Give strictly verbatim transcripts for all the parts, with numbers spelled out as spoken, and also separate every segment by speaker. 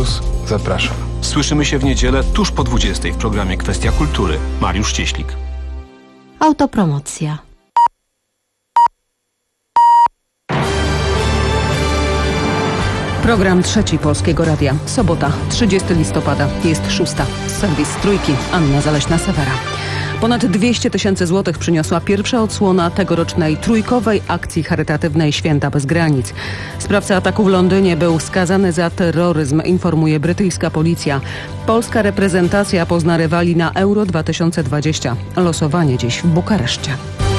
Speaker 1: Plus. Zapraszam.
Speaker 2: Słyszymy się w niedzielę tuż po dwudziestej w programie Kwestia Kultury. Mariusz Cieślik.
Speaker 3: Autopromocja.
Speaker 4: Program trzeci Polskiego Radia. Sobota, trzydziestego listopada. Jest szósta. Serwis Trójki. Anna Zaleśna-Sewera. Ponad dwieście tysięcy złotych przyniosła pierwsza odsłona tegorocznej trójkowej akcji charytatywnej Święta bez granic. Sprawca ataku w Londynie był skazany za terroryzm, informuje brytyjska policja. Polska reprezentacja pozna rywali na Euro dwa tysiące dwadzieścia. Losowanie dziś w Bukareszcie.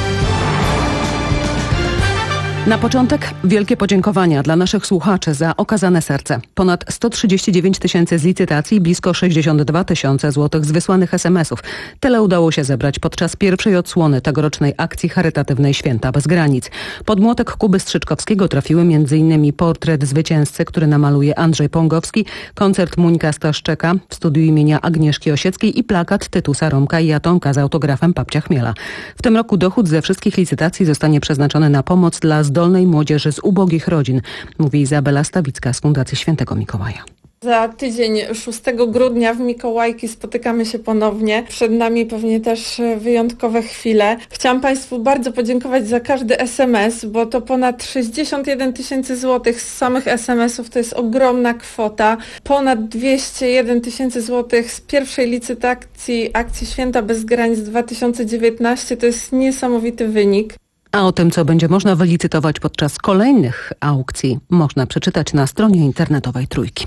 Speaker 4: Na początek wielkie podziękowania dla naszych słuchaczy za okazane serce. Ponad sto trzydzieści dziewięć tysięcy z licytacji, blisko sześćdziesiąt dwa tysiące złotych z wysłanych es em esów. Tyle udało się zebrać podczas pierwszej odsłony tegorocznej akcji charytatywnej Święta bez granic. Pod młotek Kuby Strzyczkowskiego trafiły m.in. portret zwycięzcy, który namaluje Andrzej Pągowski, koncert Muńka Staszczeka w studiu imienia Agnieszki Osieckiej i plakat Tytusa Romka i Atomka z autografem Papcia Chmiela. W tym roku dochód ze wszystkich licytacji zostanie przeznaczony na pomoc dla zdolnej młodzieży z ubogich rodzin, mówi Izabela Stawicka z Fundacji Świętego Mikołaja.
Speaker 5: Za tydzień, szóstego grudnia w Mikołajki spotykamy się ponownie. Przed nami pewnie też wyjątkowe chwile. Chciałam Państwu bardzo podziękować za każdy es em es, bo to ponad sześćdziesiąt jeden tysięcy złotych z samych es em esów. To jest ogromna kwota. Ponad dwieście jeden tysięcy złotych z pierwszej licytacji akcji Święta bez granic dwa tysiące dziewiętnaście. To jest niesamowity wynik.
Speaker 4: A o tym, co będzie można wylicytować podczas kolejnych aukcji, można przeczytać na stronie internetowej Trójki.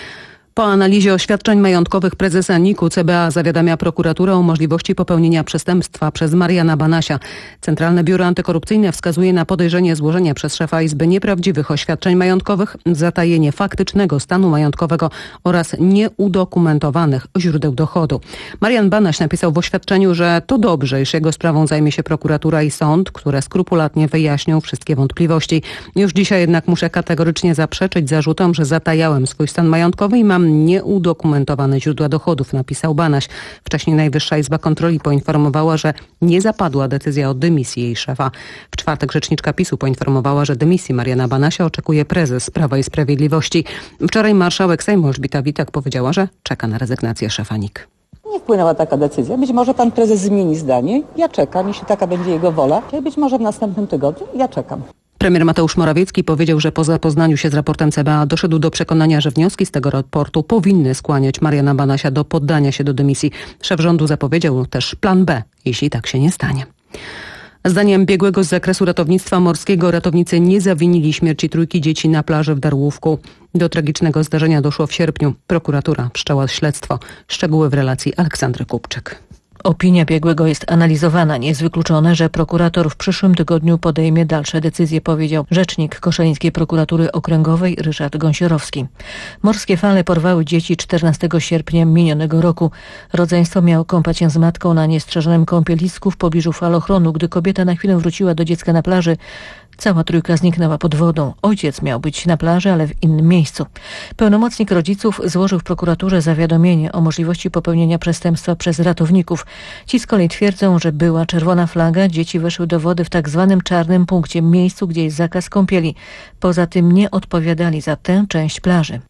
Speaker 4: Po analizie oświadczeń majątkowych prezesa N I K-u C B A zawiadamia prokuraturę o możliwości popełnienia przestępstwa przez Mariana Banasia. Centralne Biuro Antykorupcyjne wskazuje na podejrzenie złożenia przez szefa Izby nieprawdziwych oświadczeń majątkowych, zatajenie faktycznego stanu majątkowego oraz nieudokumentowanych źródeł dochodu. Marian Banaś napisał w oświadczeniu, że to dobrze, iż jego sprawą zajmie się prokuratura i sąd, które skrupulatnie wyjaśnią wszystkie wątpliwości. Już dzisiaj jednak muszę kategorycznie zaprzeczyć zarzutom, że zatajałem swój stan majątkowy i mam nieudokumentowane źródła dochodów, napisał Banaś. Wcześniej Najwyższa Izba Kontroli poinformowała, że nie zapadła decyzja o dymisji jej szefa. W czwartek rzeczniczka PiSu poinformowała, że dymisji Mariana Banasia oczekuje prezes Prawa i Sprawiedliwości. Wczoraj marszałek Sejmu Elżbieta Witek powiedziała, że czeka na rezygnację szefa N I K.
Speaker 6: Nie wpłynęła taka decyzja. Być może pan prezes zmieni zdanie. Ja czekam, jeśli taka będzie jego wola. Być może w następnym tygodniu. Ja czekam.
Speaker 4: Premier Mateusz Morawiecki powiedział, że po zapoznaniu się z raportem C B A doszedł do przekonania, że wnioski z tego raportu powinny skłaniać Mariana Banasia do poddania się do dymisji. Szef rządu zapowiedział też plan B, jeśli tak się nie stanie. Zdaniem biegłego z zakresu ratownictwa morskiego ratownicy nie zawinili śmierci trójki dzieci na plaży w Darłówku. Do tragicznego zdarzenia doszło w sierpniu. Prokuratura wszczęła śledztwo. Szczegóły w relacji Aleksandry Kupczyk.
Speaker 7: Opinia biegłego jest analizowana. Nie jest wykluczone, że prokurator w przyszłym tygodniu podejmie dalsze decyzje, powiedział rzecznik Koszalińskiej Prokuratury Okręgowej Ryszard Gąsiorowski. Morskie fale porwały dzieci czternastego sierpnia minionego roku. Rodzeństwo miało kąpać się z matką na niestrzeżonym kąpielisku w pobliżu falochronu. Gdy kobieta na chwilę wróciła do dziecka na plaży, cała trójka zniknęła pod wodą. Ojciec miał być na plaży, ale w innym miejscu. Pełnomocnik rodziców złożył w prokuraturze zawiadomienie o możliwości popełnienia przestępstwa przez ratowników. Ci z kolei twierdzą, że była czerwona flaga, dzieci weszły do wody w tak zwanym czarnym punkcie, miejscu, gdzie jest zakaz kąpieli. Poza tym nie odpowiadali za tę część plaży.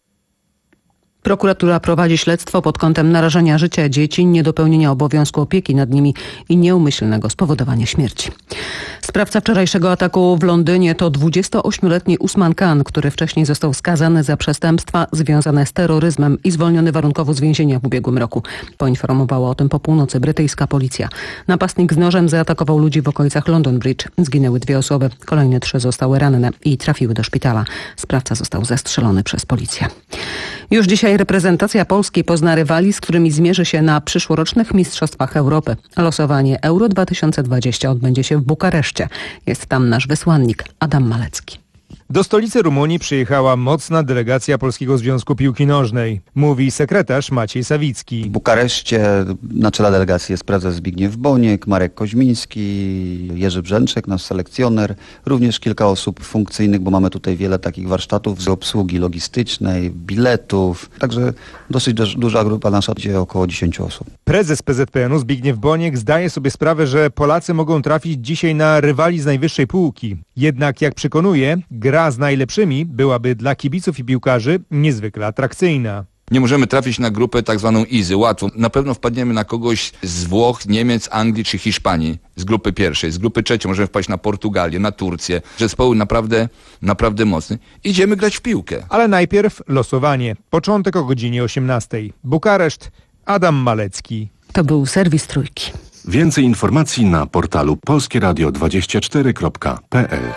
Speaker 4: Prokuratura prowadzi śledztwo pod kątem narażenia życia dzieci, niedopełnienia obowiązku opieki nad nimi i nieumyślnego spowodowania śmierci. Sprawca wczorajszego ataku w Londynie to dwudziestoośmioletni Usman Khan, który wcześniej został skazany za przestępstwa związane z terroryzmem i zwolniony warunkowo z więzienia w ubiegłym roku. Poinformowała o tym po północy brytyjska policja. Napastnik z nożem zaatakował ludzi w okolicach London Bridge. Zginęły dwie osoby, kolejne trzy zostały ranne i trafiły do szpitala. Sprawca został zastrzelony przez policję. Już dzisiaj reprezentacja Polski pozna rywali, z którymi zmierzy się na przyszłorocznych Mistrzostwach Europy. Losowanie Euro dwa tysiące dwadzieścia odbędzie się w Bukareszcie. Jest tam nasz wysłannik Adam Malecki.
Speaker 8: Do stolicy Rumunii przyjechała mocna delegacja Polskiego Związku Piłki Nożnej, mówi sekretarz Maciej Sawicki.
Speaker 9: W Bukareszcie na czele delegacji jest prezes Zbigniew Boniek, Marek Koźmiński, Jerzy Brzęczek, nasz selekcjoner, również kilka osób funkcyjnych, bo mamy tutaj wiele takich warsztatów z obsługi logistycznej, biletów, także dosyć duża grupa nasza, gdzie około dziesięć osób.
Speaker 8: Prezes P Z P N u Zbigniew Boniek zdaje sobie sprawę, że Polacy mogą trafić dzisiaj na rywali z najwyższej półki. Jednak jak przekonuje, gra Gra z najlepszymi byłaby dla kibiców i piłkarzy niezwykle atrakcyjna.
Speaker 1: Nie możemy trafić na grupę tak zwaną easy, łatwo. Na pewno wpadniemy na kogoś z Włoch, Niemiec, Anglii czy Hiszpanii z grupy pierwszej. Z grupy trzeciej możemy wpaść na Portugalię, na Turcję. Zespoły naprawdę, naprawdę mocne. Idziemy grać w piłkę.
Speaker 8: Ale najpierw losowanie. Początek o godzinie osiemnastej. Bukareszt, Adam Malecki.
Speaker 4: To był serwis Trójki.
Speaker 3: Więcej informacji na portalu polskie radio dwadzieścia cztery kropka p l.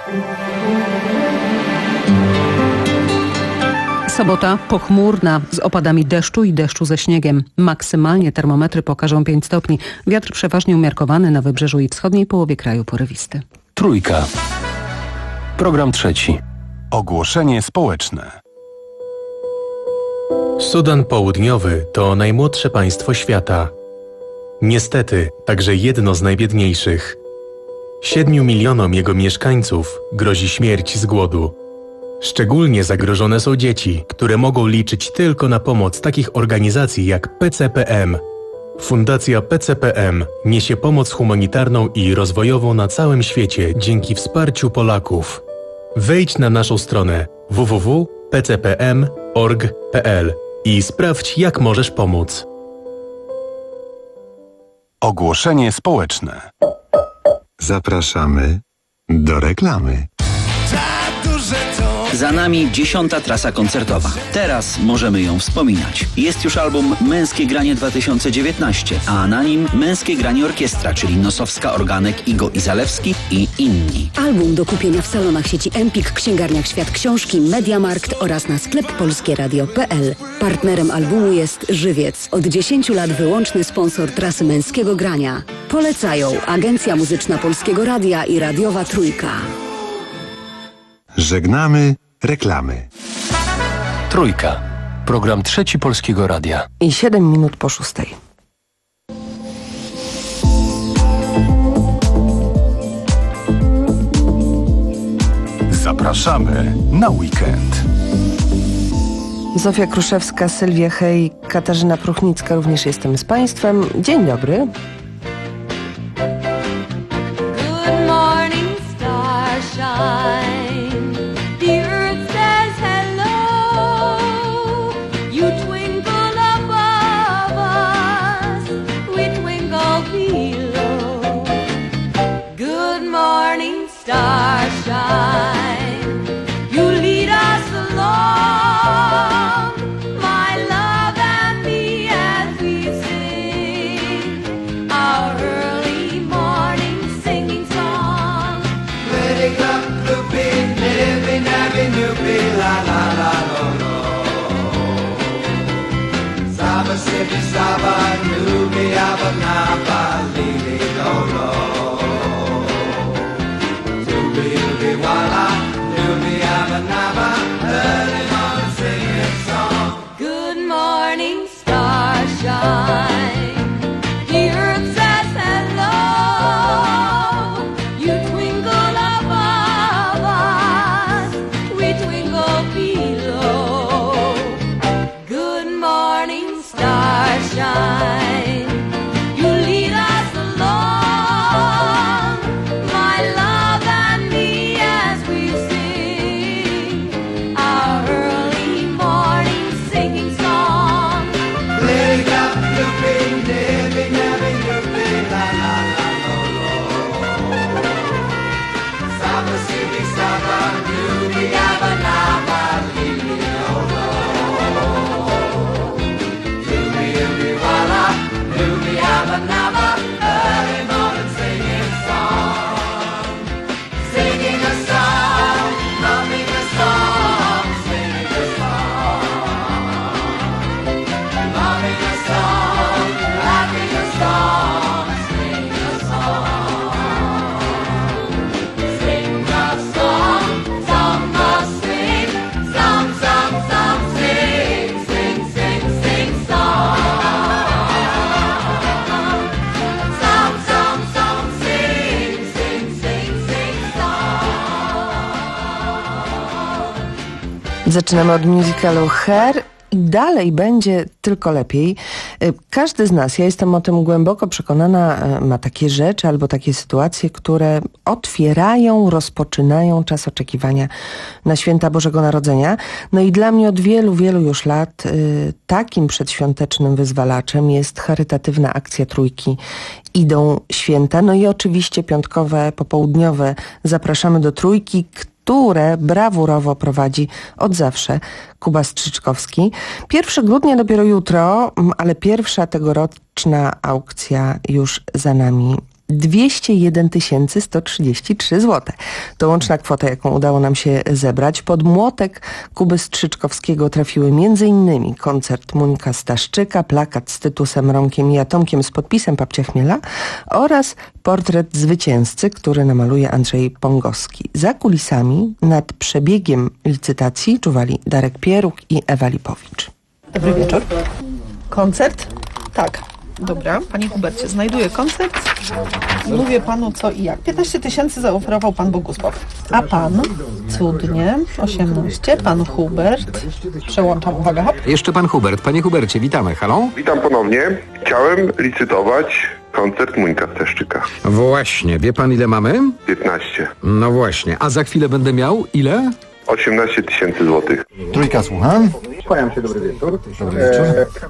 Speaker 4: Sobota pochmurna z opadami deszczu i deszczu ze śniegiem. Maksymalnie termometry pokażą pięć stopni. Wiatr przeważnie umiarkowany na wybrzeżu i wschodniej połowie kraju porywisty.
Speaker 2: Trójka. Program trzeci.
Speaker 3: Ogłoszenie społeczne.
Speaker 10: Sudan Południowy to najmłodsze państwo świata. Niestety, także jedno z najbiedniejszych. Siedmiu milionom jego mieszkańców grozi śmierć z głodu. Szczególnie zagrożone są dzieci, które mogą liczyć tylko na pomoc takich organizacji jak P C P M. Fundacja P C P M niesie pomoc humanitarną i rozwojową na całym świecie dzięki wsparciu Polaków. Wejdź na naszą stronę w w w kropka p c p m kropka org kropka p l i sprawdź, jak możesz pomóc.
Speaker 3: Ogłoszenie społeczne. Zapraszamy do reklamy.
Speaker 11: Za nami dziesiąta trasa koncertowa. Teraz możemy ją wspominać. Jest już album Męskie Granie dwa tysiące dziewiętnaście, a na nim Męskie Granie Orkiestra, czyli Nosowska, Organek, Igo i Zalewski i inni.
Speaker 12: Album do kupienia w salonach sieci Empik, księgarniach Świat Książki, Mediamarkt oraz na sklep polskie radio kropka p l. Partnerem albumu jest Żywiec. Od dziesięciu lat wyłączny sponsor trasy Męskiego Grania. Polecają Agencja Muzyczna Polskiego Radia i Radiowa Trójka.
Speaker 3: Żegnamy reklamy.
Speaker 2: Trójka. Program trzeci Polskiego Radia.
Speaker 13: I siedem minut po szóstej.
Speaker 3: Zapraszamy na weekend.
Speaker 13: Zofia Kruszewska, Sylwia Hej, Katarzyna Pruchnicka, również jestem z Państwem. Dzień dobry.
Speaker 14: Good morning, starshine. The earth says hello. You twinkle above us. We twinkle below. Good morning, starshine. You lead us along, my love and me, as we sing our early morning singing song.
Speaker 15: Wake up, loopy, nippy, nappy, noopy, la la la lo lo. Saba, sippy, saba, noopy, abba, napa, lily, lo lo. Doobie, doobie, walla, noopy, abba, napa, early morning singing song.
Speaker 14: Good morning, starshine. The earth says hello. You twinkle above us. We twinkle below. Good morning, starshine. You lead us along, my love and me, as we sing our early morning singing song.
Speaker 15: Wake up, loopy, nippy, nappy, noopy, la la la lo lo. Saba, sippy, saba, noopy, abba, napa, lily, lo lo. Doobie, doobie, walla, noopy, abba, napa, early morning singing song. Singing a song, loving a song, singing a song. Loving a song, laughing a song, sing a song. Sing a song, song must sing, song, song, song, sing, sing, sing, sing song. Song, song, song, sing, sing, sing, sing song.
Speaker 13: Zaczynamy od musicalu Hair i dalej będzie tylko lepiej. Każdy z nas, ja jestem o tym głęboko przekonana, ma takie rzeczy albo takie sytuacje, które otwierają, rozpoczynają czas oczekiwania na święta Bożego Narodzenia. No i dla mnie od wielu, wielu już lat y, takim przedświątecznym wyzwalaczem jest charytatywna akcja Trójki Idą Święta. No i oczywiście piątkowe, popołudniowe zapraszamy do Trójki, które brawurowo prowadzi od zawsze Kuba Strzyczkowski. pierwszego grudnia dopiero jutro, ale pierwsza tegoroczna aukcja już za nami. dwieście jeden tysięcy sto trzydzieści trzy złote. To łączna kwota, jaką udało nam się zebrać. Pod młotek Kuby Strzyczkowskiego trafiły m.in. koncert Muńka Staszczyka, plakat z Tytusem, Romkiem i Atomkiem z podpisem Papcia Chmiela oraz portret zwycięzcy, który namaluje Andrzej Pongowski. Za kulisami nad przebiegiem licytacji czuwali Darek Pieruk i Ewa Lipowicz.
Speaker 16: Dobry wieczór. Koncert? Tak. Dobra, panie Hubercie, znajduję koncert i mówię panu co i jak. piętnaście tysięcy zaoferował pan Bogusław. A pan? Cudnie. osiemnaście. Pan Hubert. Przełączam, uwaga, hop.
Speaker 17: Jeszcze pan Hubert. Panie Hubercie, witamy. Halo?
Speaker 18: Witam ponownie. Chciałem licytować koncert Muńka Staszczyka.
Speaker 17: Właśnie. Wie pan ile mamy?
Speaker 18: piętnaście.
Speaker 17: No właśnie. A za chwilę będę miał ile?
Speaker 18: osiemnaście tysięcy złotych.
Speaker 19: Trójka, słucham.
Speaker 18: Kłaniam się, dobry wieczór.
Speaker 19: Dobry wieczór.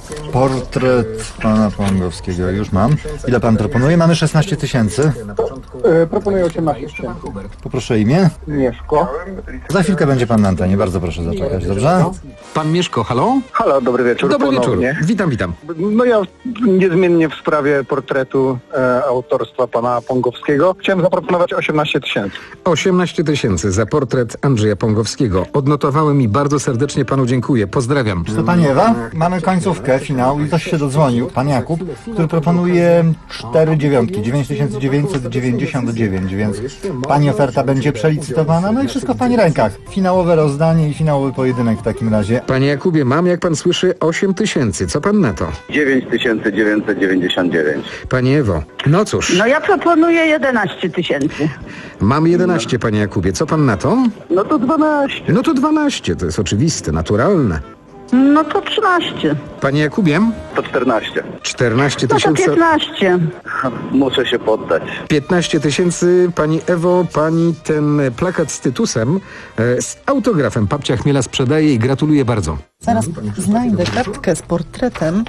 Speaker 19: Portret pana Pongowskiego już mam. Ile pan proponuje? Mamy szesnaście tysięcy.
Speaker 18: E, proponuję osiemnaście tysięcy.
Speaker 19: Poproszę imię.
Speaker 18: Mieszko.
Speaker 19: Za chwilkę będzie pan na antenie. Bardzo proszę zaczekać, dobrze?
Speaker 17: Pan Mieszko, halo?
Speaker 18: Halo, dobry wieczór.
Speaker 17: Dobry
Speaker 18: ponownie.
Speaker 17: wieczór. Witam, witam.
Speaker 18: No ja niezmiennie w sprawie portretu e, autorstwa pana Pongowskiego chciałem zaproponować osiemnaście tysięcy.
Speaker 17: osiemnaście tysięcy za portret Andrzeja Pongowskiego. Odnotowałem i bardzo serdecznie panu dziękuję. Pozdrawiam.
Speaker 19: To pani Ewa, mamy końcówkę, finał i ktoś się dodzwonił, pan Jakub, który proponuje cztery dziewiątki, dziewięć tysięcy dziewięćset dziewięćdziesiąt dziewięć, więc pani oferta będzie przelicytowana, no i wszystko w pani rękach. Finałowe rozdanie i finałowy pojedynek w takim razie.
Speaker 17: Panie Jakubie, mam, jak pan słyszy, osiem tysięcy. Co pan na to?
Speaker 20: dziewięć tysięcy dziewięćset dziewięćdziesiąt dziewięć.
Speaker 17: Pani Ewo, no cóż.
Speaker 21: No ja proponuję jedenaście tysięcy.
Speaker 17: Mam jedenaście, panie Jakubie. Co pan na to?
Speaker 20: No to dwanaście.
Speaker 17: No to dwanaście, to jest oczywiste, naturalne.
Speaker 21: No to trzynaście.
Speaker 17: Panie Jakubie?
Speaker 20: To czternaście.
Speaker 17: czternaście
Speaker 21: No to
Speaker 17: tysięcy.
Speaker 21: piętnaście.
Speaker 20: Muszę się poddać.
Speaker 17: piętnaście tysięcy. Pani Ewo, pani ten plakat z Tytusem, e, z autografem Papcia Chmiela sprzedaje i gratuluję bardzo.
Speaker 16: Zaraz znajdę kartkę z portretem.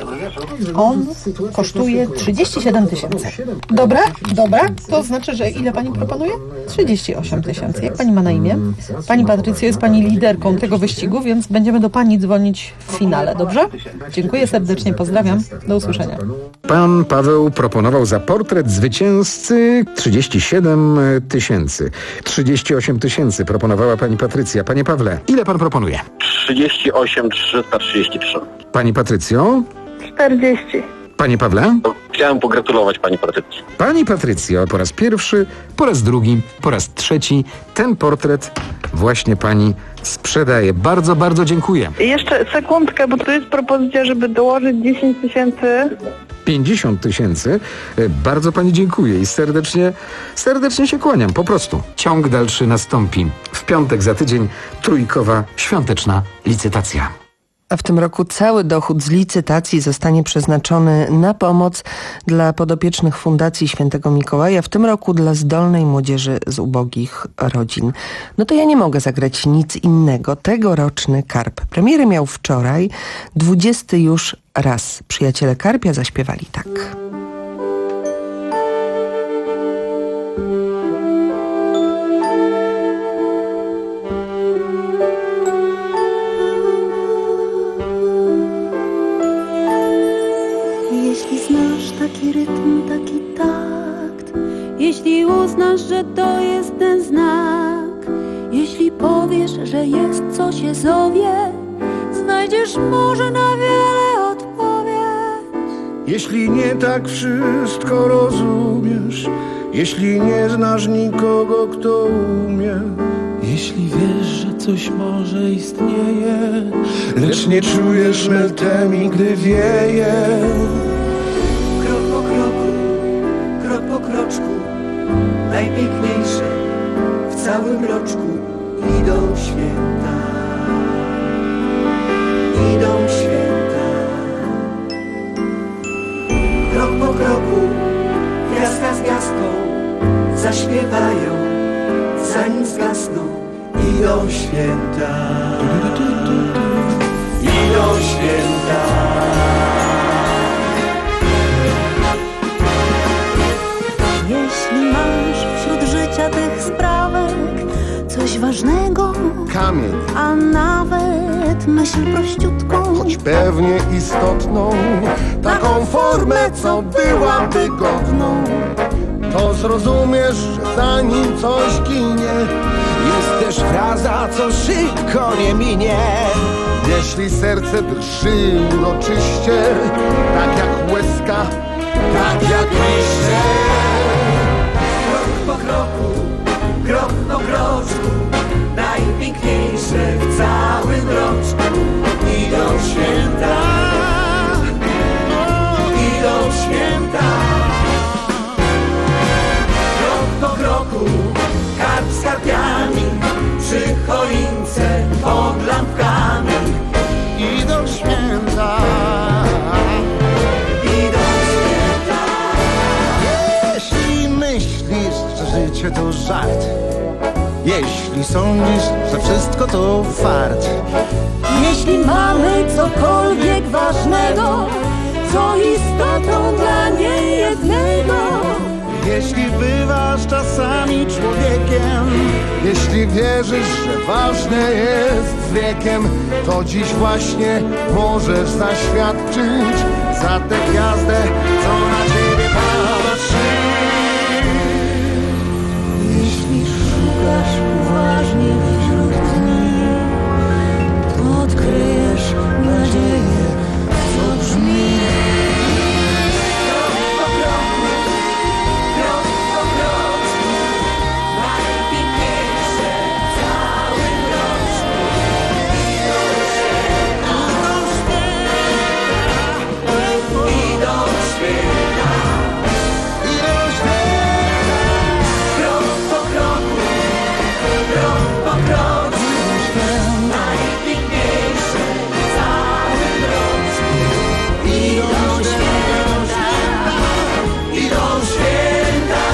Speaker 16: On kosztuje trzydzieści siedem tysięcy. Dobra, dobra. To znaczy, że ile pani proponuje? trzydzieści osiem tysięcy. Jak pani ma na imię? Pani Patrycja jest pani liderką tego wyścigu, więc będziemy do pani dzwonić w finale, dobrze? Dziękuję serdecznie, pozdrawiam. Do usłyszenia.
Speaker 17: Pan Paweł proponował za portret zwycięzcy trzydzieści siedem tysięcy. trzydzieści osiem tysięcy proponowała pani Patrycja. Panie Pawle, ile pan proponuje?
Speaker 20: trzydzieści osiem trzysta trzydzieści trzy.
Speaker 17: Pani Patrycjo?
Speaker 21: czterdzieści.
Speaker 17: Panie Pawle?
Speaker 20: Chciałem pogratulować pani Patrycji.
Speaker 17: Pani Patrycjo, po raz pierwszy, po raz drugi, po raz trzeci ten portret właśnie pani sprzedaje. Bardzo, bardzo dziękuję.
Speaker 21: Jeszcze sekundkę, bo to jest propozycja, żeby dołożyć dziesięć tysięcy.
Speaker 17: pięćdziesiąt tysięcy. Bardzo pani dziękuję i serdecznie, serdecznie się kłaniam. Po prostu. Ciąg dalszy nastąpi. W piątek za tydzień trójkowa świąteczna licytacja.
Speaker 13: A w tym roku cały dochód z licytacji zostanie przeznaczony na pomoc dla podopiecznych Fundacji Świętego Mikołaja, w tym roku dla zdolnej młodzieży z ubogich rodzin. No to ja nie mogę zagrać nic innego. Tegoroczny Karp. Premierę miał wczoraj, dwudziesty już raz. Przyjaciele Karpia zaśpiewali tak.
Speaker 22: Jeśli znasz taki rytm, taki takt, jeśli uznasz, że to jest ten znak, jeśli powiesz, że jest co się zowie, znajdziesz może na wiele odpowiedź.
Speaker 23: Jeśli nie tak wszystko rozumiesz, jeśli nie znasz nikogo, kto umie, jeśli wiesz, że coś może istnieje, lecz nie czujesz meltemii, gdy wieje.
Speaker 24: Krok po kroku, krok po kroczku, najpiękniejsze w całym roczku idą święta. idą święta. Krok po kroku, gwiazdka z gwiazdką zaśpiewają, zanim zgasną. Idą święta, idą święta.
Speaker 22: Jeśli masz wśród życia tych sprawek coś ważnego,
Speaker 23: Kamień,
Speaker 22: a nawet myśl prościutką,
Speaker 23: choć pewnie istotną, taką formę, co byłaby godną, to zrozumiesz, że zanim coś ginie, jest też fraza, co szybko nie minie. Jeśli serce drży uroczyście, tak jak łezka, tak jak liście.
Speaker 24: Krok po kroku, krok po kroczku, najpiękniejsze w całym roczku. Idą święta, idą święta. Krok po kroku, karp z karpiami, przy choince pod lampkami.
Speaker 23: Idą święta,
Speaker 24: idą święta.
Speaker 23: Jeśli myślisz, że życie to żart, jeśli sądzisz, że wszystko to fart,
Speaker 22: jeśli mamy cokolwiek ważnego, co istotą dla niejednego,
Speaker 23: jeśli bywasz czasami człowiekiem, jeśli wierzysz, że ważne jest z wiekiem, to dziś właśnie możesz zaświadczyć za tę gwiazdę, co na ciebie patrzy.
Speaker 22: jeśli szukasz uważnie wśród dni, odkryjesz nadzieję, co brzmi.
Speaker 24: Krok po kroku, krok po kroczku, najpiękniejsze w całym roczku. Idą święta, idą święta,
Speaker 23: idą święta.
Speaker 24: Krok po kroku, krok po kroczku, najpiękniejsze w całym roczku. Idą święta, idą święta.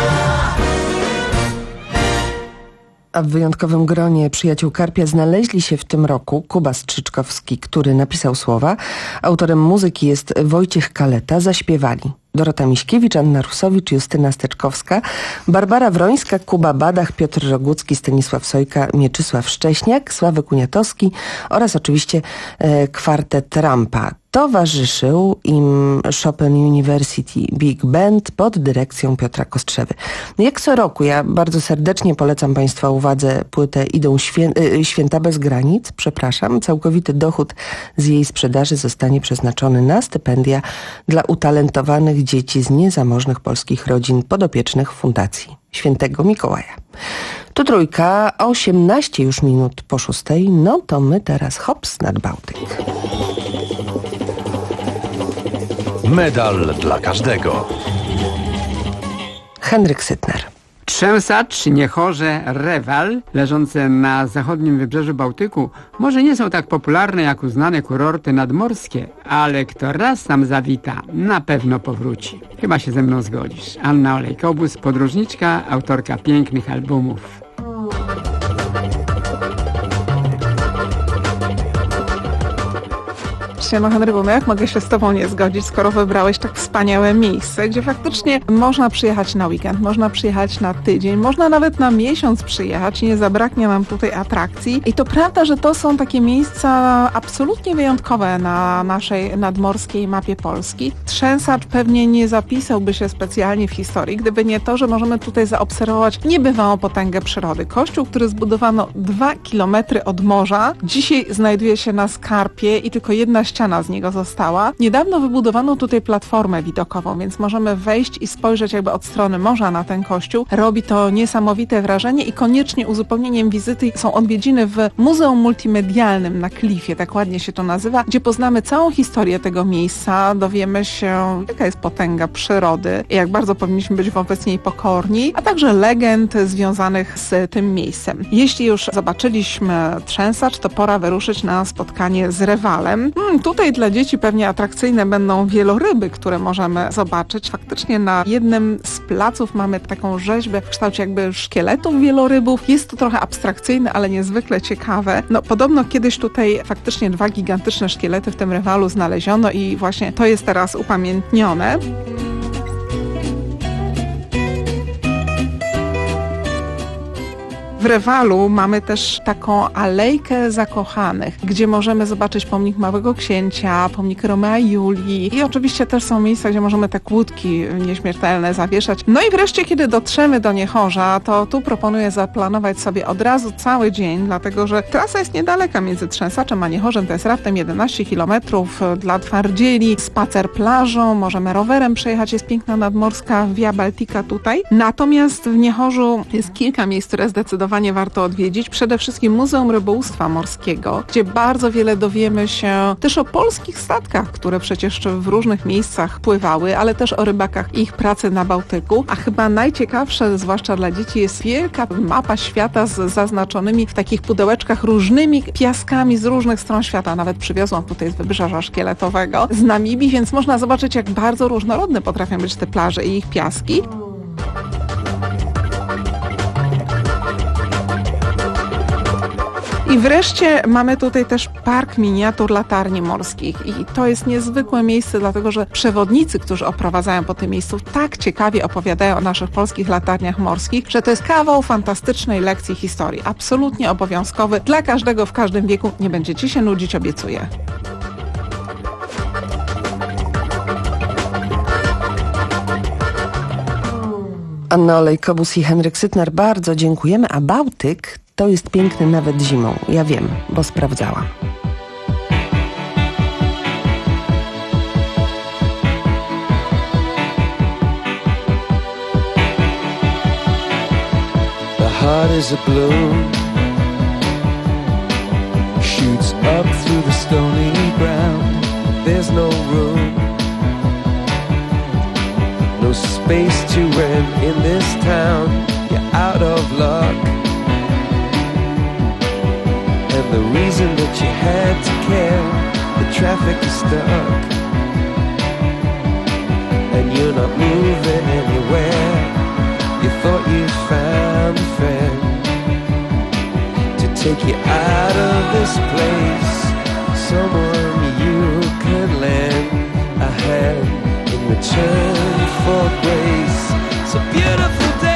Speaker 13: A w wyjątkowym gronie przyjaciół Karpia znaleźli się w tym roku Kuba Strzyczkowski, który napisał słowa. Autorem muzyki jest Wojciech Kaleta. Zaśpiewali Dorota Miśkiewicz, Anna Rusowicz, Justyna Steczkowska, Barbara Wrońska, Kuba Badach, Piotr Rogucki, Stanisław Sojka, Mieczysław Szcześniak, Sławek Uniatowski oraz oczywiście e, kwartet Rampa. Towarzyszył im Chopin University Big Band pod dyrekcją Piotra Kostrzewy. Jak co roku ja bardzo serdecznie polecam Państwa uwadze płytę Idą świę Święta bez granic, przepraszam. Całkowity dochód z jej sprzedaży zostanie przeznaczony na stypendia dla utalentowanych dzieci z niezamożnych polskich rodzin podopiecznych Fundacji Świętego Mikołaja. Tu trójka, osiemnaście już minut po szóstej, no to my teraz hops nad Bałtyk.
Speaker 5: Medal dla każdego.
Speaker 13: Henryk Sytner.
Speaker 6: Trzęsacz, Niechorze, Rewal, leżące na zachodnim wybrzeżu Bałtyku, może nie są tak popularne jak uznane kurorty nadmorskie, ale kto raz tam zawita, na pewno powróci. Chyba się ze mną zgodzisz. Anna Olejkobus, podróżniczka, autorka pięknych albumów.
Speaker 16: No Henryku, no jak mogę się z Tobą nie zgodzić, skoro wybrałeś tak wspaniałe miejsce, gdzie faktycznie można przyjechać na weekend, można przyjechać na tydzień, można nawet na miesiąc przyjechać i nie zabraknie nam tutaj atrakcji. I to prawda, że to są takie miejsca absolutnie wyjątkowe na naszej nadmorskiej mapie Polski. Trzęsacz pewnie nie zapisałby się specjalnie w historii, gdyby nie to, że możemy tutaj zaobserwować niebywałą potęgę przyrody. Kościół, który zbudowano dwa kilometry od morza, dzisiaj znajduje się na skarpie i tylko jedna ściana ściana z niego została. Niedawno wybudowano tutaj platformę widokową, więc możemy wejść i spojrzeć jakby od strony morza na ten kościół. Robi to niesamowite wrażenie i koniecznie uzupełnieniem wizyty są odwiedziny w Muzeum Multimedialnym na Klifie, tak ładnie się to nazywa, gdzie poznamy całą historię tego miejsca, dowiemy się, jaka jest potęga przyrody i jak bardzo powinniśmy być wobec niej pokorni, a także legend związanych z tym miejscem. Jeśli już zobaczyliśmy trzęsacz, to pora wyruszyć na spotkanie z Rewalem. Hmm, tutaj dla dzieci pewnie atrakcyjne będą wieloryby, które możemy zobaczyć. Faktycznie na jednym z placów mamy taką rzeźbę w kształcie jakby szkieletów wielorybów. Jest to trochę abstrakcyjne, ale niezwykle ciekawe. No podobno kiedyś tutaj faktycznie dwa gigantyczne szkielety w tym Rewalu znaleziono i właśnie to jest teraz upamiętnione. W Rewalu mamy też taką alejkę zakochanych, gdzie możemy zobaczyć pomnik Małego Księcia, pomnik Romea i Julii i oczywiście też są miejsca, gdzie możemy te kłódki nieśmiertelne zawieszać. No i wreszcie, kiedy dotrzemy do Niechorza, to tu proponuję zaplanować sobie od razu cały dzień, dlatego że trasa jest niedaleka między Trzęsaczem a Niechorzem, to jest raptem jedenaście kilometrów dla twardzieli, spacer plażą, możemy rowerem przejechać, jest piękna nadmorska Via Baltica tutaj. Natomiast w Niechorzu jest kilka miejsc, które zdecydowanie warto odwiedzić. Przede wszystkim Muzeum Rybołówstwa Morskiego, gdzie bardzo wiele dowiemy się też o polskich statkach, które przecież w różnych miejscach pływały, ale też o rybakach i ich pracy na Bałtyku. A chyba najciekawsze, zwłaszcza dla dzieci, jest wielka mapa świata z zaznaczonymi w takich pudełeczkach różnymi piaskami z różnych stron świata. Nawet przywiozłam tutaj z Wybrzeża Szkieletowego z Namibii, więc można zobaczyć, jak bardzo różnorodne potrafią być te plaże i ich piaski. I wreszcie mamy tutaj też park miniatur latarni morskich i to jest niezwykłe miejsce, dlatego że przewodnicy, którzy oprowadzają po tym miejscu, tak ciekawie opowiadają o naszych polskich latarniach morskich, że to jest kawał fantastycznej lekcji historii. Absolutnie obowiązkowy dla każdego w każdym wieku. Nie będziecie się nudzić, obiecuję.
Speaker 13: Anna Olejkobus i Henryk Sytnar, bardzo dziękujemy, a Bałtyk to jest piękny nawet zimą. Ja wiem, bo sprawdzałam.
Speaker 1: The heart is a balloon, shoots up through the stony ground. There's no room, no space to rent in this town. You're out of luck, and the reason that you had to care, the traffic is stuck, and you're not moving anywhere. You thought you'd found a friend to take you out of this place, someone you could lend a hand in return for grace. It's a beautiful day.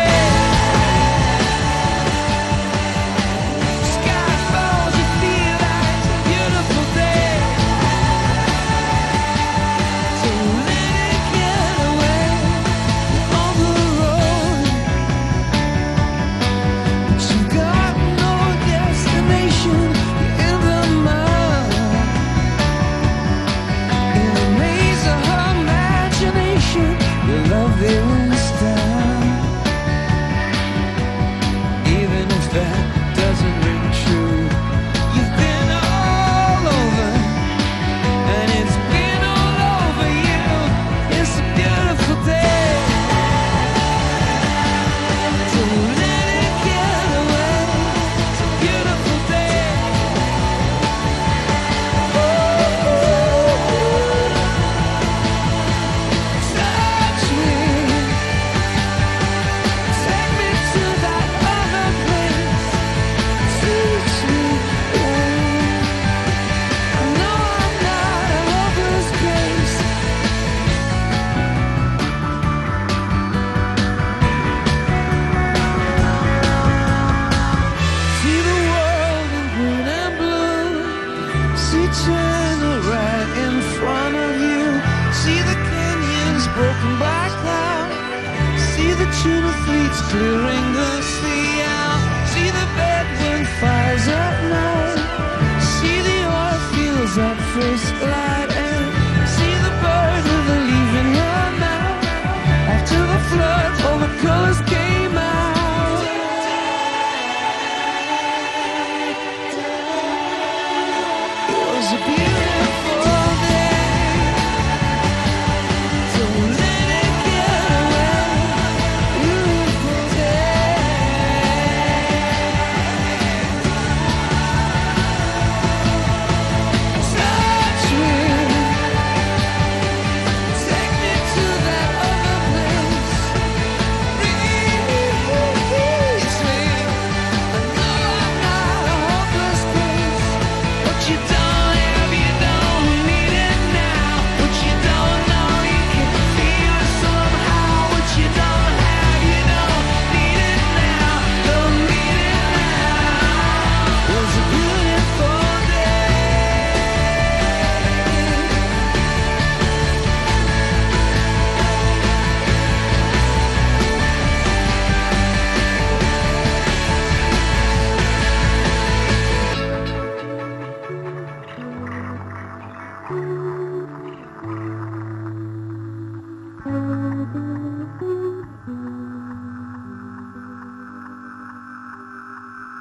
Speaker 1: Clearing the sea out. See the bedroom fires at night. See the oil fields at first light.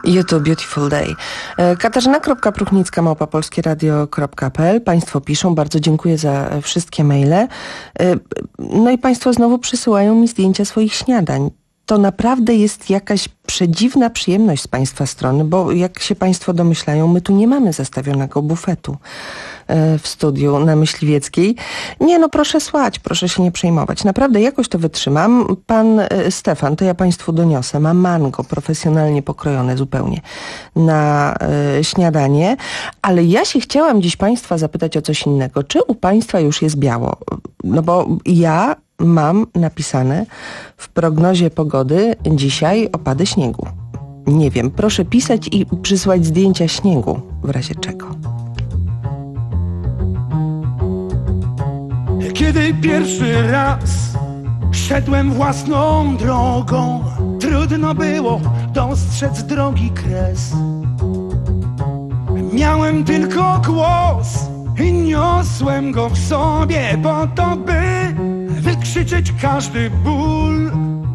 Speaker 13: You Too Beautiful Day. Katarzyna kropka pruchnicka małpa polskie radio kropka p l. Państwo piszą, bardzo dziękuję za wszystkie maile. No i Państwo znowu przysyłają mi zdjęcia swoich śniadań. To naprawdę jest jakaś przedziwna przyjemność z Państwa strony, bo jak się Państwo domyślają, my tu nie mamy zastawionego bufetu w studiu na Myśliwieckiej. Nie, no proszę słać, proszę się nie przejmować. Naprawdę jakoś to wytrzymam. Pan Stefan, to ja Państwu doniosę, ma mango profesjonalnie pokrojone zupełnie na y, śniadanie, ale ja się chciałam dziś Państwa zapytać o coś innego. Czy u Państwa już jest biało? No bo ja mam napisane w prognozie pogody dzisiaj opady śniegu. Nie wiem, proszę pisać i przysłać zdjęcia śniegu, w razie czego.
Speaker 23: Kiedy pierwszy raz szedłem własną drogą, trudno było dostrzec drogi kres. Miałem tylko głos i niosłem go w sobie po to, by wykrzyczeć każdy ból.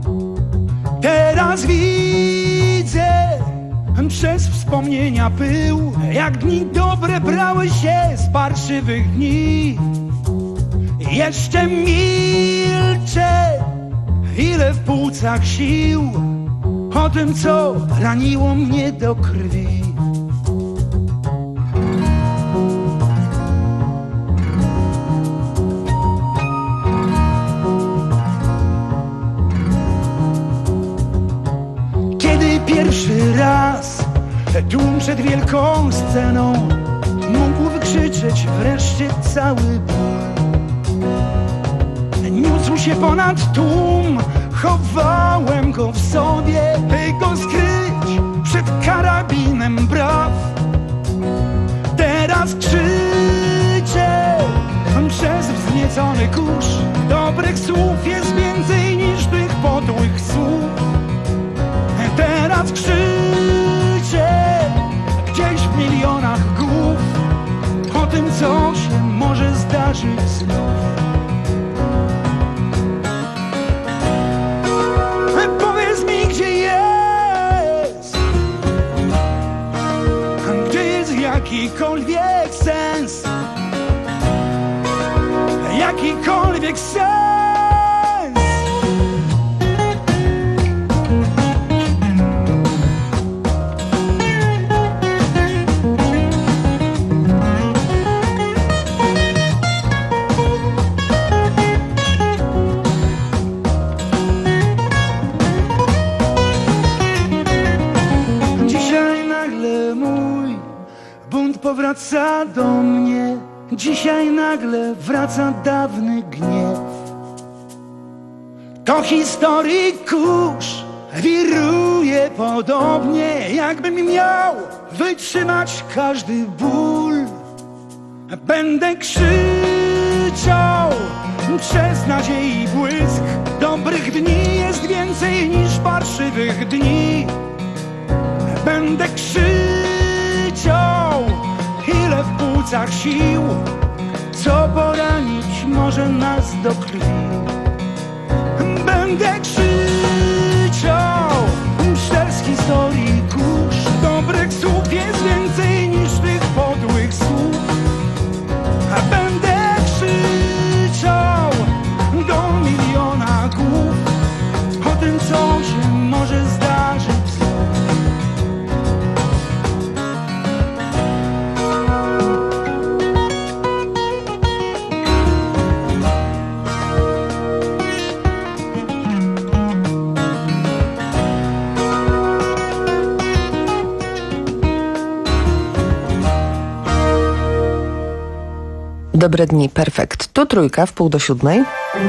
Speaker 23: Teraz widzę przez wspomnienia pył, jak dni dobre brały się z parszywych dni. Jeszcze milczę, ile w płucach sił, o tym, co raniło mnie do krwi. Kiedy pierwszy raz tłum przed wielką sceną mógł wykrzyczeć wreszcie cały ból. Niósł się ponad tłum, chowałem go w sobie, by go skryć przed karabinem braw. Teraz krzyczę przez wzniecony kurz, dobrych słów jest więcej niż tych podłych słów. Teraz krzyczę gdzieś w milionach głów o tym, co się może zdarzyć znów. Powiedz mi, gdzie jest, gdzie jest jakikolwiek sens, jakikolwiek sens. Powraca do mnie, dzisiaj nagle wraca dawny gniew. To historii kurz wiruje podobnie, jakbym miał wytrzymać każdy ból. Będę krzyczał przez nadziei błysk, dobrych dni jest więcej niż parszywych dni. Będę krzyczał, ile w płucach sił, co poranić może nas do krwi. Będę krzyczał przez historii kurz, dobrych słów jest więcej niż tych podłych słów. Będę krzyczał do miliona głów o tym, co się może zdarzyć.
Speaker 13: Dobre dni, perfekt. Tu trójka w pół do siódmej.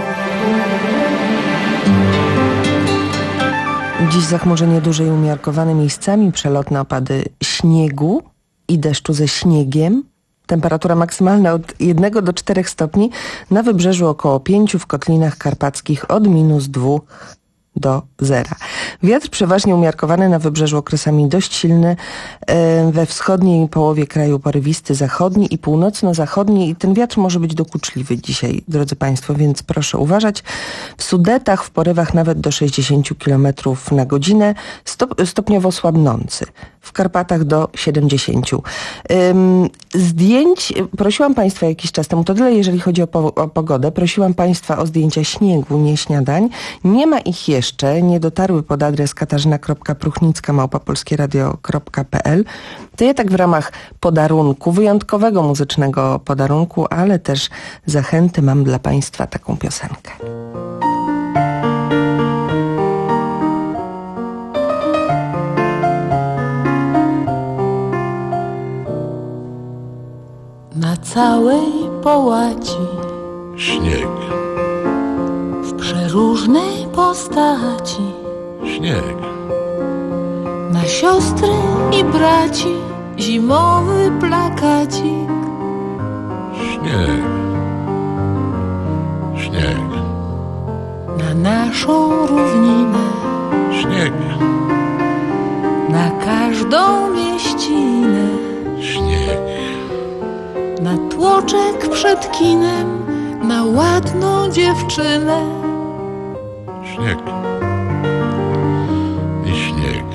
Speaker 13: Dziś zachmurzenie duże i umiarkowane, miejscami przelotne opady śniegu i deszczu ze śniegiem. Temperatura maksymalna od jednego do czterech stopni, na wybrzeżu około pięciu, w kotlinach karpackich od minus dwóch do zera. Wiatr przeważnie umiarkowany na wybrzeżu, okresami dość silny, we wschodniej połowie kraju porywisty, zachodni i północno-zachodni i ten wiatr może być dokuczliwy dzisiaj, drodzy Państwo, więc proszę uważać. W Sudetach w porywach nawet do sześćdziesiąt kilometrów na godzinę, stop, stopniowo słabnący. W Karpatach do siedemdziesięciu. Ym, zdjęć prosiłam Państwa jakiś czas temu, to tyle jeżeli chodzi o, po, o pogodę, prosiłam Państwa o zdjęcia śniegu, nie śniadań. Nie ma ich jeszcze, nie dotarły pod adres katarzyna kropka pruchnicka małpa polskieradio kropka p l. To ja tak w ramach podarunku, wyjątkowego muzycznego podarunku, ale też zachęty mam dla Państwa taką piosenkę.
Speaker 5: Na całej połaci
Speaker 7: śnieg,
Speaker 5: w przeróżnej postaci
Speaker 7: śnieg,
Speaker 5: na siostry i braci zimowy plakacik.
Speaker 7: śnieg, śnieg,
Speaker 5: Na naszą równinę,
Speaker 7: śnieg,
Speaker 5: na każdą mieścinę,
Speaker 7: śnieg,
Speaker 5: na tłoczek przed kinem, na ładną dziewczynę.
Speaker 7: śnieg i śnieg.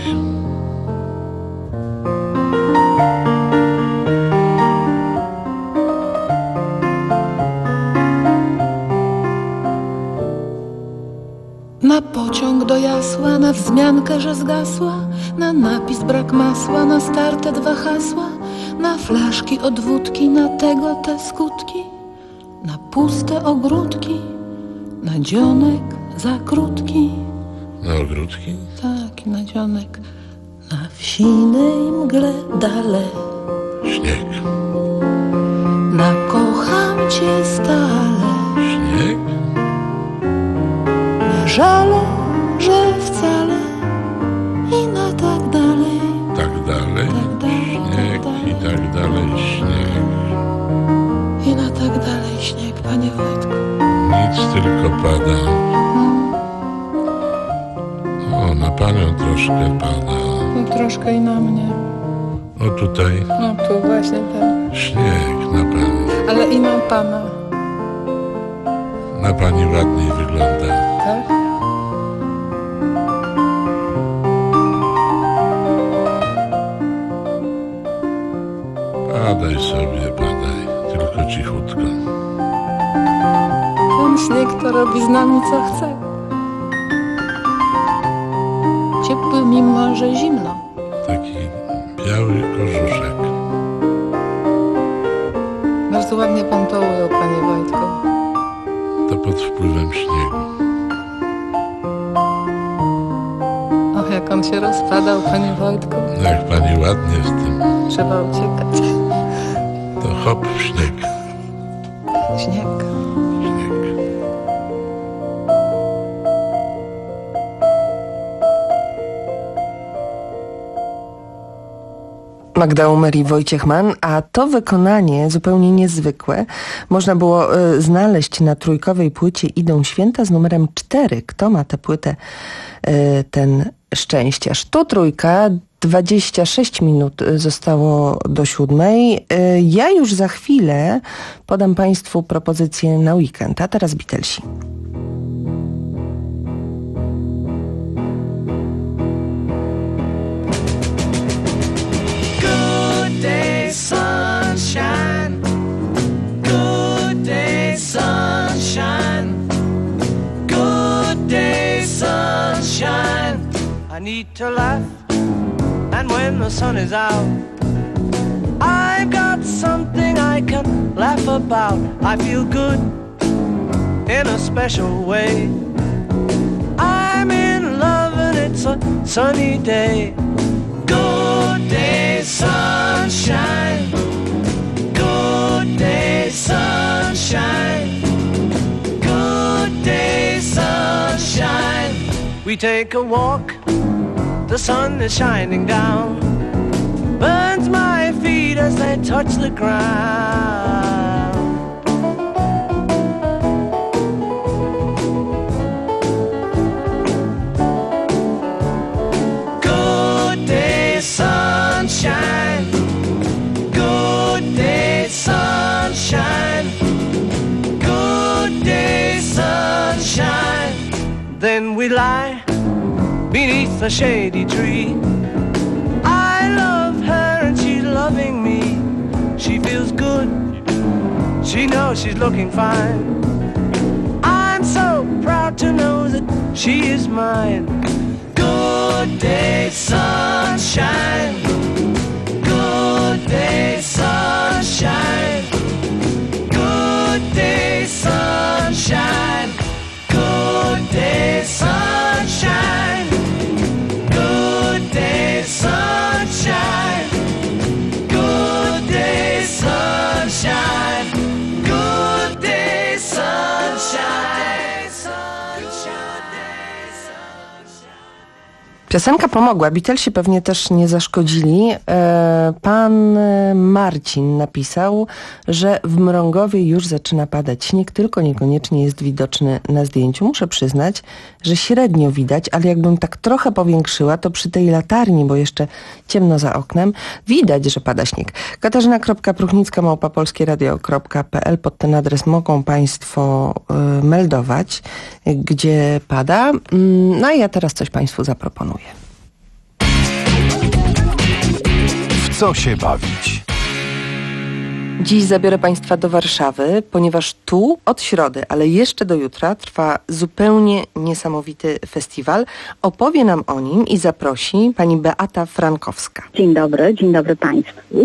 Speaker 5: Na pociąg do Jasła, na wzmiankę, że zgasła, na napis brak masła, na starte dwa hasła, na flaszki od wódki, na tego te skutki, na puste ogródki, na dzionek za krótki.
Speaker 7: Na ogródki?
Speaker 5: Tak, na dzionek, na wsinej mgle dale.
Speaker 7: Śnieg,
Speaker 5: Na kocham cię stale.
Speaker 7: śnieg,
Speaker 5: Na żale, że wcale i na tak dalej.
Speaker 7: tak dalej, śnieg i tak dalej, śnieg.
Speaker 5: I na tak dalej śnieg, panie Wojtku.
Speaker 7: Nic tylko pada. O, na panią troszkę pada.
Speaker 5: No troszkę i na mnie.
Speaker 7: O, tutaj
Speaker 5: No tu właśnie tak.
Speaker 7: śnieg na pani.
Speaker 5: Ale i na pana,
Speaker 7: Na pani ładniej wygląda.
Speaker 5: tak?
Speaker 7: Padaj sobie, padaj, tylko cichutko.
Speaker 5: Ten śnieg to robi z nami co chce. Ciepły mimo, że zimno.
Speaker 7: Taki biały korzuszek.
Speaker 5: Bardzo ładnie pan to ujął, panie Wojtku.
Speaker 7: To pod wpływem śniegu.
Speaker 5: Och, jak on się rozpadał, panie Wojtku.
Speaker 7: No jak pani ładnie w tym,
Speaker 5: Trzeba uciekać.
Speaker 7: to hop w śnieg.
Speaker 5: Śnieg.
Speaker 13: Magda Umer i Wojciech Mann, a to wykonanie zupełnie niezwykłe można było y, znaleźć na trójkowej płycie Idą Święta z numerem cztery. Kto ma tę płytę, y, ten szczęściarz. Tu trójka, dwadzieścia sześć minut zostało do siódmej. Y, ja już za chwilę podam Państwu propozycję na weekend, a teraz Beatlesi.
Speaker 15: Sunshine, good day, sunshine, good day, sunshine. I need to laugh, and when the sun is out, I've got something I can laugh about. I feel good in a special way. I'm in love and it's a sunny day. Good day, sunshine. Good day, sunshine. Good day, sunshine. We take a walk, the sun is shining down, burns my feet as they touch the ground.
Speaker 1: Then we lie beneath a shady tree. I love her and she's loving me. She feels good, she knows she's looking fine. I'm so proud to know that she is mine. Good day, sunshine. Good day, sunshine. Good day, sunshine. Good day, sunshine. Good day, sunshine. Good day, sunshine. Good day, sunshine.
Speaker 13: Piosenka pomogła, Beatlesi pewnie też nie zaszkodzili. E, pan Marcin napisał, że w Mrągowie już zaczyna padać śnieg, tylko niekoniecznie jest widoczny na zdjęciu. Muszę przyznać, że średnio widać, ale jakbym tak trochę powiększyła, to przy tej latarni, bo jeszcze ciemno za oknem, widać, że pada śnieg. Katarzyna kropka pruchnicka małpa polskieradio kropka p l. Pod ten adres mogą Państwo y, meldować, y, gdzie pada. Y, no a ja teraz coś Państwu zaproponuję.
Speaker 3: W co się bawić?
Speaker 13: Dziś zabiorę Państwa do Warszawy, ponieważ tu od środy, ale jeszcze do jutra trwa zupełnie niesamowity festiwal. Opowie nam o nim i zaprosi pani Beata Frankowska.
Speaker 4: Dzień dobry, dzień dobry Państwu.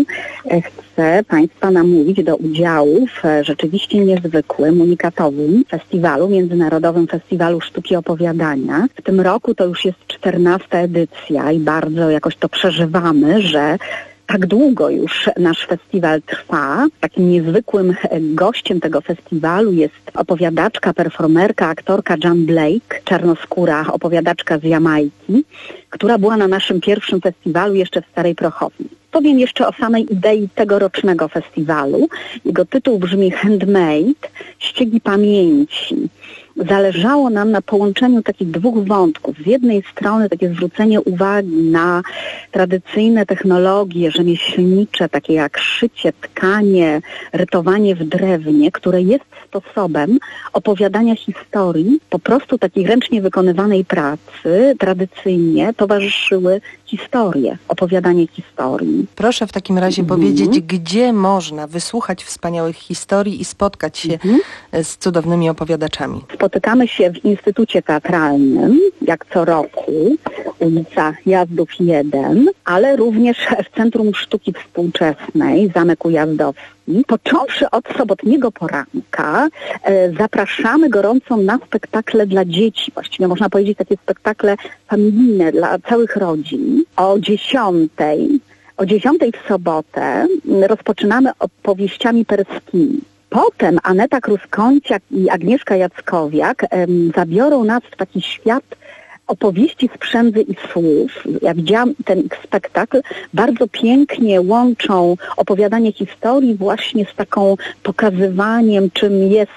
Speaker 4: Chcę Państwa namówić do udziału w rzeczywiście niezwykłym, unikatowym festiwalu, Międzynarodowym Festiwalu Sztuki Opowiadania. W tym roku to już jest czternasta edycja i bardzo jakoś to przeżywamy, że tak długo już nasz festiwal trwa. Takim niezwykłym gościem tego festiwalu jest opowiadaczka, performerka, aktorka Jan Blake, czarnoskóra opowiadaczka z Jamajki, która była na naszym pierwszym festiwalu jeszcze w Starej Prochowni. Powiem jeszcze o samej idei tegorocznego festiwalu. Jego tytuł brzmi Handmade – Ściegi Pamięci. Zależało nam na połączeniu takich dwóch wątków. Z jednej strony takie zwrócenie uwagi na tradycyjne technologie rzemieślnicze, takie jak szycie, tkanie, rytowanie w drewnie, które jest sposobem opowiadania historii, po prostu takiej ręcznie wykonywanej pracy. Tradycyjnie towarzyszyły historie, opowiadanie historii.
Speaker 13: Proszę w takim razie mhm. powiedzieć, gdzie można wysłuchać wspaniałych historii i spotkać się mhm. z cudownymi opowiadaczami.
Speaker 4: Spotykamy się w Instytucie Teatralnym, jak co roku, ulica Jazdów jeden, ale również w Centrum Sztuki Współczesnej, Zamek Ujazdowski. Począwszy od sobotniego poranka, e, zapraszamy gorąco na spektakle dla dzieci. Właściwie można powiedzieć takie spektakle familijne dla całych rodzin. O dziesiątej, o dziesiątej w sobotę rozpoczynamy opowieściami perskimi. Potem Aneta Kruskońciak i Agnieszka Jackowiak em, zabiorą nas w taki świat opowieści z przędzy i słów. Ja widziałam ten ich spektakl. Bardzo pięknie łączą opowiadanie historii właśnie z taką pokazywaniem, czym jest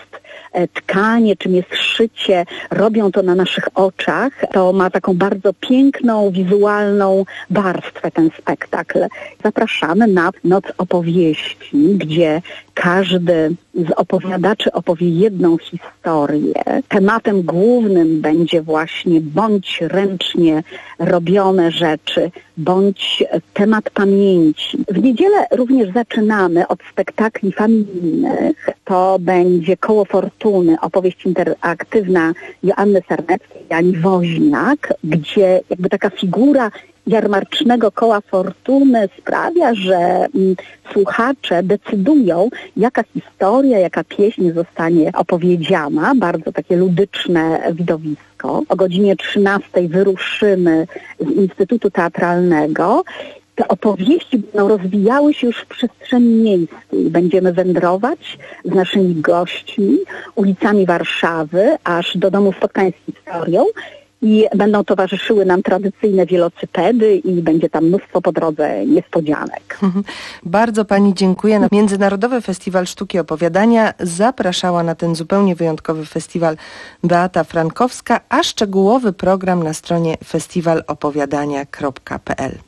Speaker 4: tkanie, czym jest szycie. Robią to na naszych oczach. To ma taką bardzo piękną, wizualną warstwę ten spektakl. Zapraszamy na Noc Opowieści, gdzie każdy z opowiadaczy opowie jedną historię. Tematem głównym będzie właśnie bądź ręcznie robione rzeczy, bądź temat pamięci. W niedzielę również zaczynamy od spektakli familijnych. To będzie Koło Fortuny, opowieść interaktywna Joanny Sarneckiej i Ani Woźniak, gdzie jakby taka figura jarmarcznego koła fortuny sprawia, że mm, słuchacze decydują, jaka historia, jaka pieśń zostanie opowiedziana. Bardzo takie ludyczne widowisko. O godzinie trzynastej wyruszymy z Instytutu Teatralnego. Te opowieści będą rozwijały się już w przestrzeni miejskiej. Będziemy wędrować z naszymi gośćmi ulicami Warszawy, aż do Domu Spotkań z Historią. I będą towarzyszyły nam tradycyjne wielocypedy i będzie tam mnóstwo po drodze niespodzianek.
Speaker 13: Bardzo Pani dziękuję. Na Międzynarodowy Festiwal Sztuki Opowiadania zapraszała na ten zupełnie wyjątkowy festiwal Beata Frankowska, a szczegółowy program na stronie festiwal opowiadania kropka p l.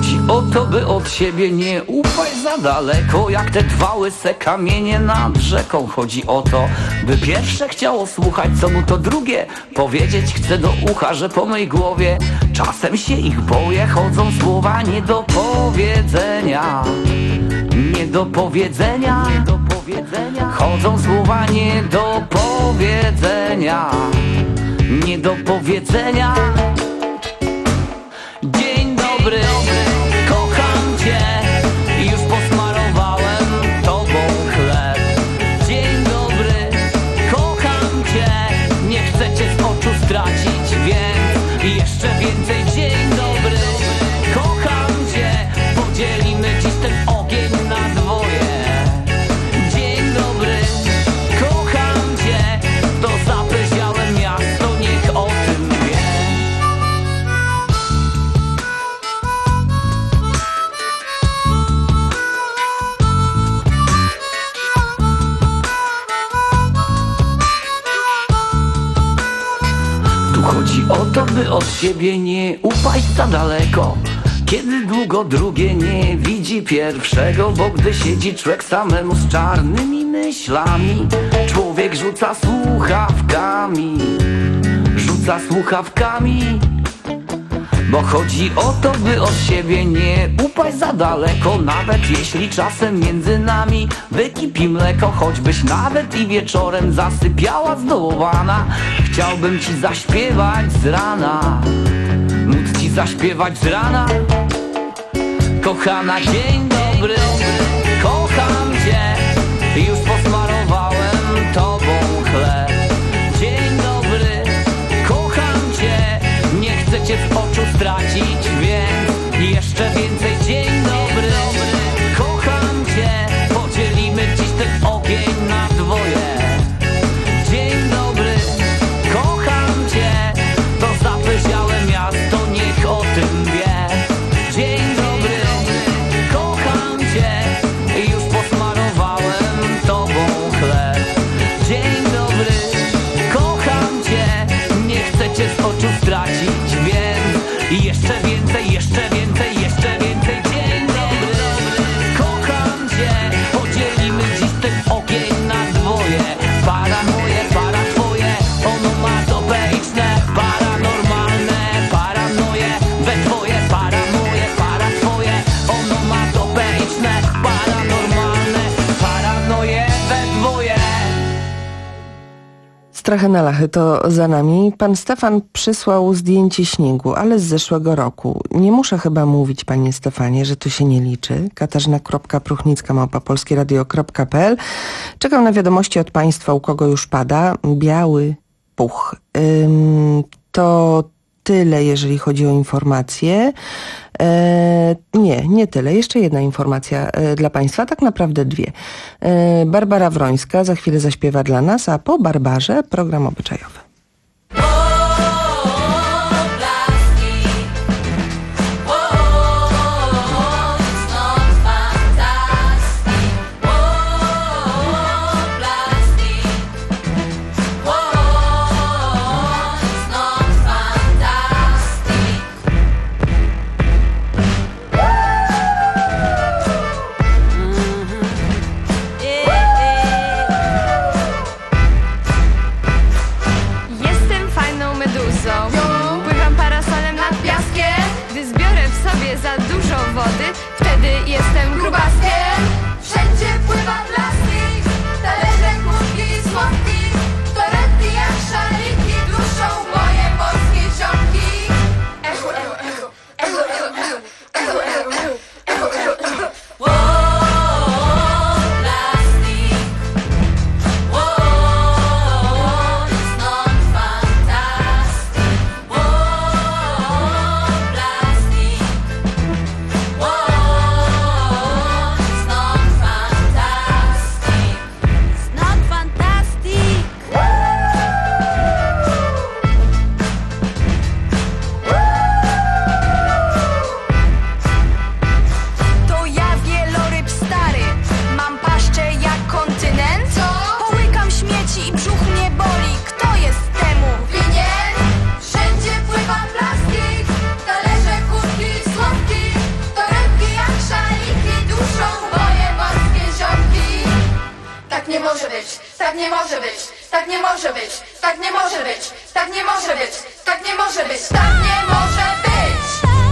Speaker 8: chodzi o to, by od siebie nie upaść za daleko, jak te dwa łyse kamienie nad rzeką. Chodzi o to, by pierwsze chciało słuchać, co mu to drugie powiedzieć chce do ucha, że po mej głowie czasem się ich boję. Chodzą słowa nie do powiedzenia, nie do powiedzenia, nie do powiedzenia. Chodzą słowa nie do powiedzenia, nie do powiedzenia. Dzień dobry, kocham cię, już posmarowałem tobą chleb. Dzień dobry, kocham cię, nie chcę cię z oczu stracić, więc jeszcze więcej. Dzień dobry, kocham cię, podzielimy dziś ten ogień na dwoje. Dzień dobry, kocham cię, to zapyziałe miasto niech o tym wie. Tu chodzi o to, by od siebie nie upaść za daleko, kiedy długo drugie nie widzi pierwszego. Bo gdy siedzi człowiek samemu z czarnymi myślami, człowiek rzuca słuchawkami, rzuca słuchawkami. Bo chodzi o to, by od siebie nie upaść za daleko, nawet jeśli czasem między nami wykipi mleko. Choćbyś nawet i wieczorem zasypiała zdołowana, chciałbym ci zaśpiewać z rana, móc ci zaśpiewać z rana. Kochana, dzień dobry, kocham cię, już posmarowałem tobą chleb. Dzień dobry, kocham cię, nie chcę cię z oczu stracić, więc jeszcze więcej. Dzień dobry, kocham cię, podzielimy dziś ten ogień na dwoje. Dzień dobry, kocham cię, to zapyziałe miasto niech o tym wie. Dzień dobry, kocham cię, już posmarowałem tobą chleb. Dzień dobry, kocham cię, nie chcę cię z oczu stracić, więc jeszcze więcej, jeszcze więcej, jeszcze więcej. Dzień dobry, kocham cię, podzielimy dziś ten ogień na dwoje. Para moje, para twoje, onomatopeyczne, paranormalne, paranoje, we dwoje. Para moje, para twoje, onomatopeyczne, paranormalne, paranoje, we dwoje.
Speaker 13: Strachy na lachy to za nami. Pan Stefan przysłał zdjęcie śniegu, ale z zeszłego roku. Nie muszę chyba mówić, panie Stefanie, że to się nie liczy. Katarzyna Pruchnicka małpa polskieradio kropka pe el. Czekam na wiadomości od państwa, u kogo już pada. Biały puch. Ym, to tyle, jeżeli chodzi o informacje. E, nie, nie tyle. Jeszcze jedna informacja e, dla państwa, tak naprawdę dwie. E, Barbara Wrońska za chwilę zaśpiewa dla nas, a po Barbarze program obyczajowy.
Speaker 5: tak nie może być, tak nie może być, tak nie może być, tak nie może być, tak nie może być.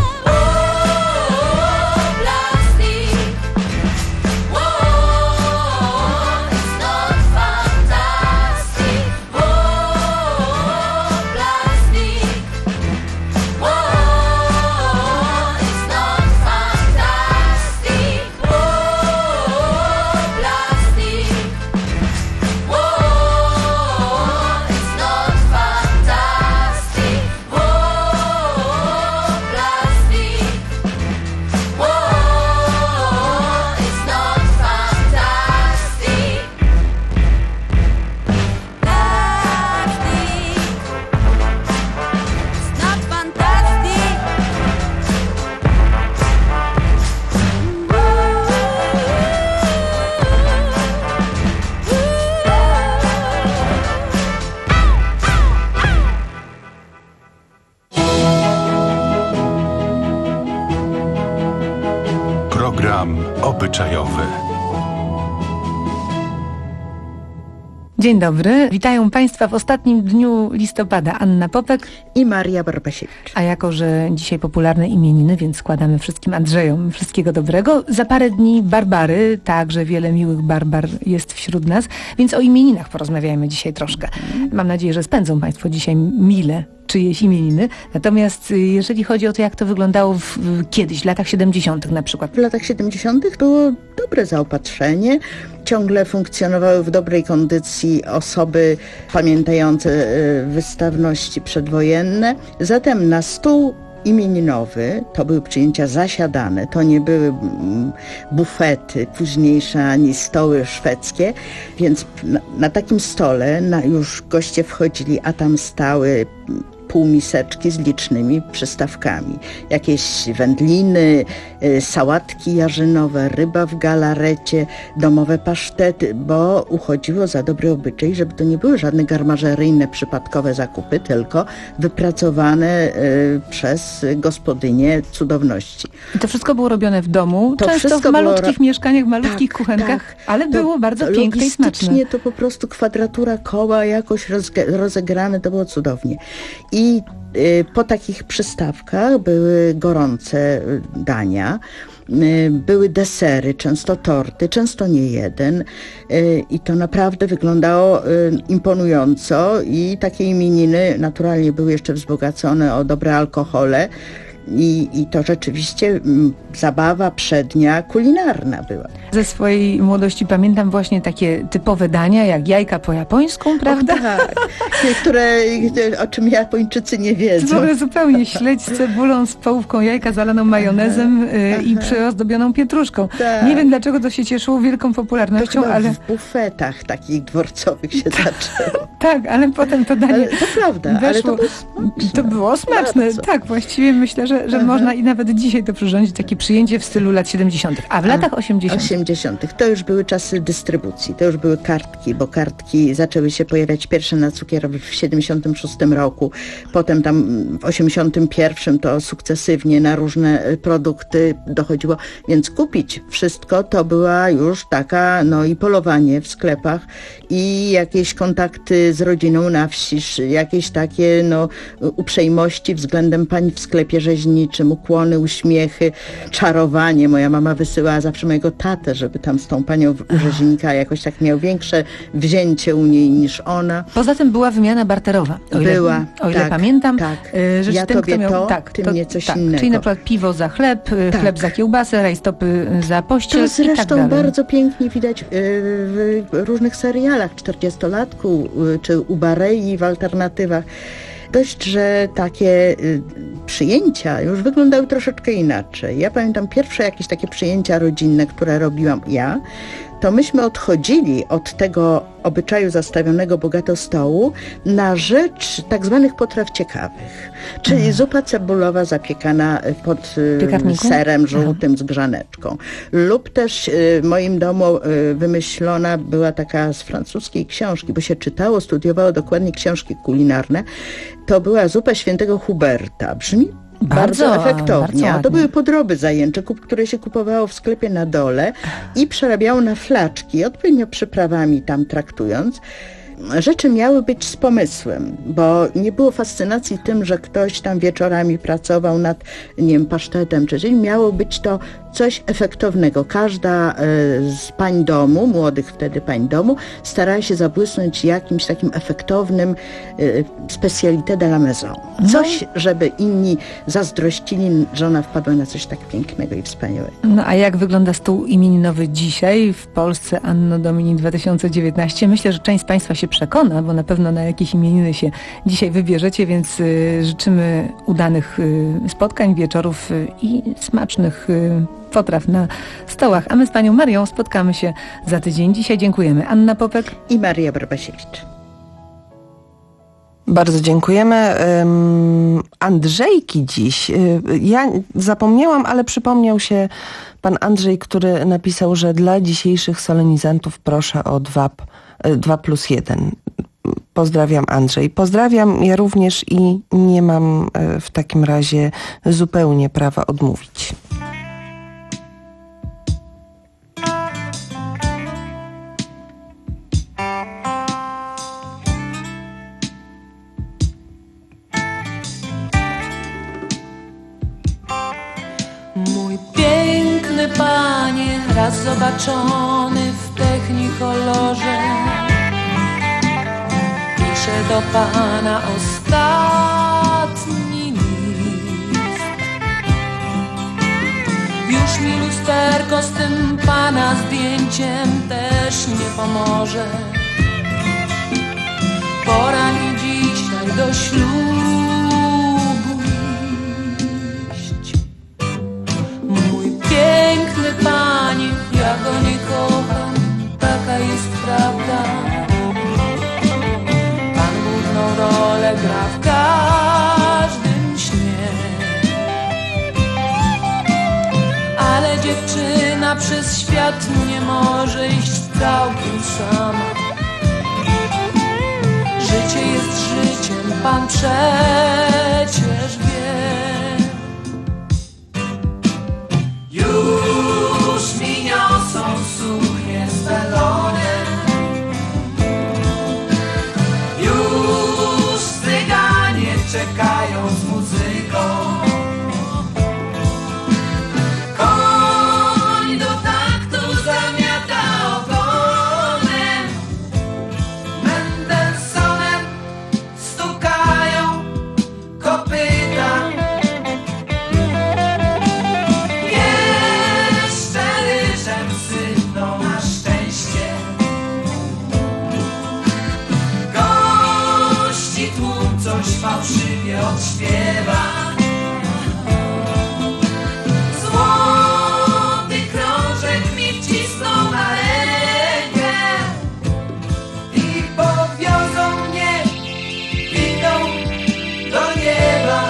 Speaker 3: Program obyczajowy.
Speaker 9: Dzień dobry, witają Państwa w ostatnim dniu listopada. Anna Popek
Speaker 10: i Maria Barbasiewicz.
Speaker 9: A jako, że dzisiaj popularne imieniny, więc składamy wszystkim Andrzejom wszystkiego dobrego. Za parę dni Barbary, także wiele miłych Barbar jest wśród nas, więc o imieninach porozmawiajmy dzisiaj troszkę. Mam nadzieję, że spędzą Państwo dzisiaj mile czyjeś imieniny. Natomiast jeżeli chodzi o to, jak to wyglądało w, w, kiedyś, w latach siedemdziesiątych na przykład.
Speaker 10: W latach siedemdziesiątych było dobre zaopatrzenie. Ciągle funkcjonowały w dobrej kondycji osoby pamiętające wystawności przedwojenne. Zatem na stół imieninowy to były przyjęcia zasiadane, to nie były bufety późniejsze ani stoły szwedzkie, więc na, na takim stole na już goście wchodzili, a tam stały półmiseczki z licznymi przystawkami. Jakieś wędliny, sałatki jarzynowe, ryba w galarecie, domowe pasztety, bo uchodziło za dobry obyczaj, żeby to nie były żadne garmażeryjne, przypadkowe zakupy, tylko wypracowane przez gospodynię cudowności.
Speaker 9: I to wszystko było robione w domu,
Speaker 10: to
Speaker 9: często w malutkich
Speaker 10: było...
Speaker 9: mieszkaniach, w malutkich tak, kuchenkach, tak. ale to było bardzo piękne i smaczne.
Speaker 10: To po prostu kwadratura koła jakoś rozegrane, to było cudownie. I y, po takich przystawkach były gorące dania, y, były desery, często torty, często nie jeden y, i to naprawdę wyglądało y, imponująco i takie imieniny naturalnie były jeszcze wzbogacone o dobre alkohole. I, I to rzeczywiście m, zabawa przednia kulinarna była.
Speaker 9: Ze swojej młodości pamiętam właśnie takie typowe dania, jak jajka po japońsku, prawda?
Speaker 10: O, tak, które, o czym Japończycy nie wiedzą.
Speaker 9: To zupełnie śledź z cebulą, z połówką jajka zalaną majonezem y, i przyozdobioną pietruszką.
Speaker 10: Tak.
Speaker 9: Nie wiem, dlaczego to się cieszyło wielką popularnością,
Speaker 10: to
Speaker 9: ale...
Speaker 10: w bufetach takich dworcowych się zaczęło.
Speaker 9: Tak, ale potem to danie...
Speaker 10: Ale to prawda,
Speaker 9: weszło.
Speaker 10: ale to było smaczne.
Speaker 9: To było smaczne,
Speaker 10: Bardzo.
Speaker 9: tak, właściwie myślę, że, że można i nawet dzisiaj to przyrządzić, takie przyjęcie w stylu lat siedemdziesiątych. A w latach osiemdziesiątych?
Speaker 10: osiemdziesiątych. To już były czasy dystrybucji, to już były kartki, bo kartki zaczęły się pojawiać pierwsze na cukier w siedemdziesiątym szóstym roku, potem tam w osiemdziesiątym pierwszym to sukcesywnie na różne produkty dochodziło, więc kupić wszystko to była już taka, no i polowanie w sklepach i jakieś kontakty z rodziną na wsi, jakieś takie, no, uprzejmości względem pań w sklepie rzeźniczym, ukłony, uśmiechy, czarowanie. Moja mama wysyłała zawsze mojego tatę, żeby tam z tą panią u rzeźnika jakoś tak miał większe wzięcie u niej niż ona.
Speaker 9: Poza tym była wymiana barterowa. O ile,
Speaker 10: była,
Speaker 9: o ile
Speaker 10: tak,
Speaker 9: pamiętam.
Speaker 10: Tak.
Speaker 9: Że
Speaker 10: ja
Speaker 9: ten,
Speaker 10: tobie
Speaker 9: kto miał,
Speaker 10: to,
Speaker 9: tak,
Speaker 10: ty
Speaker 9: to,
Speaker 10: mnie coś
Speaker 9: tak,
Speaker 10: innego.
Speaker 9: Czyli na przykład piwo za chleb,
Speaker 10: tak.
Speaker 9: chleb za kiełbasę, rajstopy za pościel
Speaker 10: to zresztą
Speaker 9: i tak dalej.
Speaker 10: bardzo pięknie widać w różnych serialach, czterdziestolatku czy u Barei w alternatywach. Dość, że takie y, przyjęcia już wyglądały troszeczkę inaczej. Ja pamiętam pierwsze jakieś takie przyjęcia rodzinne, które robiłam ja, to myśmy odchodzili od tego obyczaju zastawionego bogato stołu na rzecz tak zwanych potraw ciekawych. Czyli mm. zupa cebulowa zapiekana pod y, serem żółtym Aha. z grzaneczką. Lub też y, w moim domu y, wymyślona była taka z francuskiej książki, bo się czytało, studiowało dokładnie książki kulinarne. To była zupa świętego Huberta. Brzmi Bardzo, bardzo efektownie. Bardzo a to były podroby zajęcze, które się kupowało w sklepie na dole i przerabiało na flaczki, odpowiednio przyprawami tam traktując. rzeczy miały być z pomysłem, bo nie było fascynacji tym, że ktoś tam wieczorami pracował nad, nie wiem, pasztetem, czy czyli miało być to coś efektownego. Każda z pań domu, młodych wtedy pań domu, starała się zabłysnąć jakimś takim efektownym spécialité de la maison. Coś, żeby inni zazdrościli, że ona wpadła na coś tak pięknego i wspaniałego.
Speaker 9: No a jak wygląda stół imieninowy dzisiaj w Polsce Anno Domini dwa tysiące dziewiętnaście? Myślę, że część z Państwa się przekona, bo na pewno na jakieś imieniny się dzisiaj wybierzecie, więc y, życzymy udanych y, spotkań, wieczorów y, i smacznych y, potraw na stołach. A my z Panią Marią spotkamy się za tydzień. Dzisiaj dziękujemy. Anna Popek
Speaker 10: i Maria Barbasiewicz.
Speaker 13: Bardzo dziękujemy. Andrzejki dziś. Ja zapomniałam, ale przypomniał się pan Andrzej, który napisał, że dla dzisiejszych solenizantów proszę o dwa plus jeden. Pozdrawiam, Andrzej. Pozdrawiam ja również i nie mam w takim razie zupełnie prawa odmówić.
Speaker 5: Mój piękny panie, raz zobaczony w technikolorze, piszę do pana ostatni list. Już mi lusterko z tym pana zdjęciem też nie pomoże. Pora mi dzisiaj do ślubu iść. Mój piękny panie, ja go nie kocham, taka jest prawda. Pan główną rolę gra w każdym śnie, ale dziewczyna przez świat nie może iść całkiem sama. Życie jest życiem, pan przecież wie. Już mi niosą suknie z welonem, już cyganie czekają z muzyką. Koń do taktu zamiata ogonem, Mendelsonem stukają kopyta. Jeszcze ryżem sypną na szczęście, gości tłum coś fałszywie odśpiewa. Złoty krążek mi wcisną na rękę i powiozą mnie windą do nieba.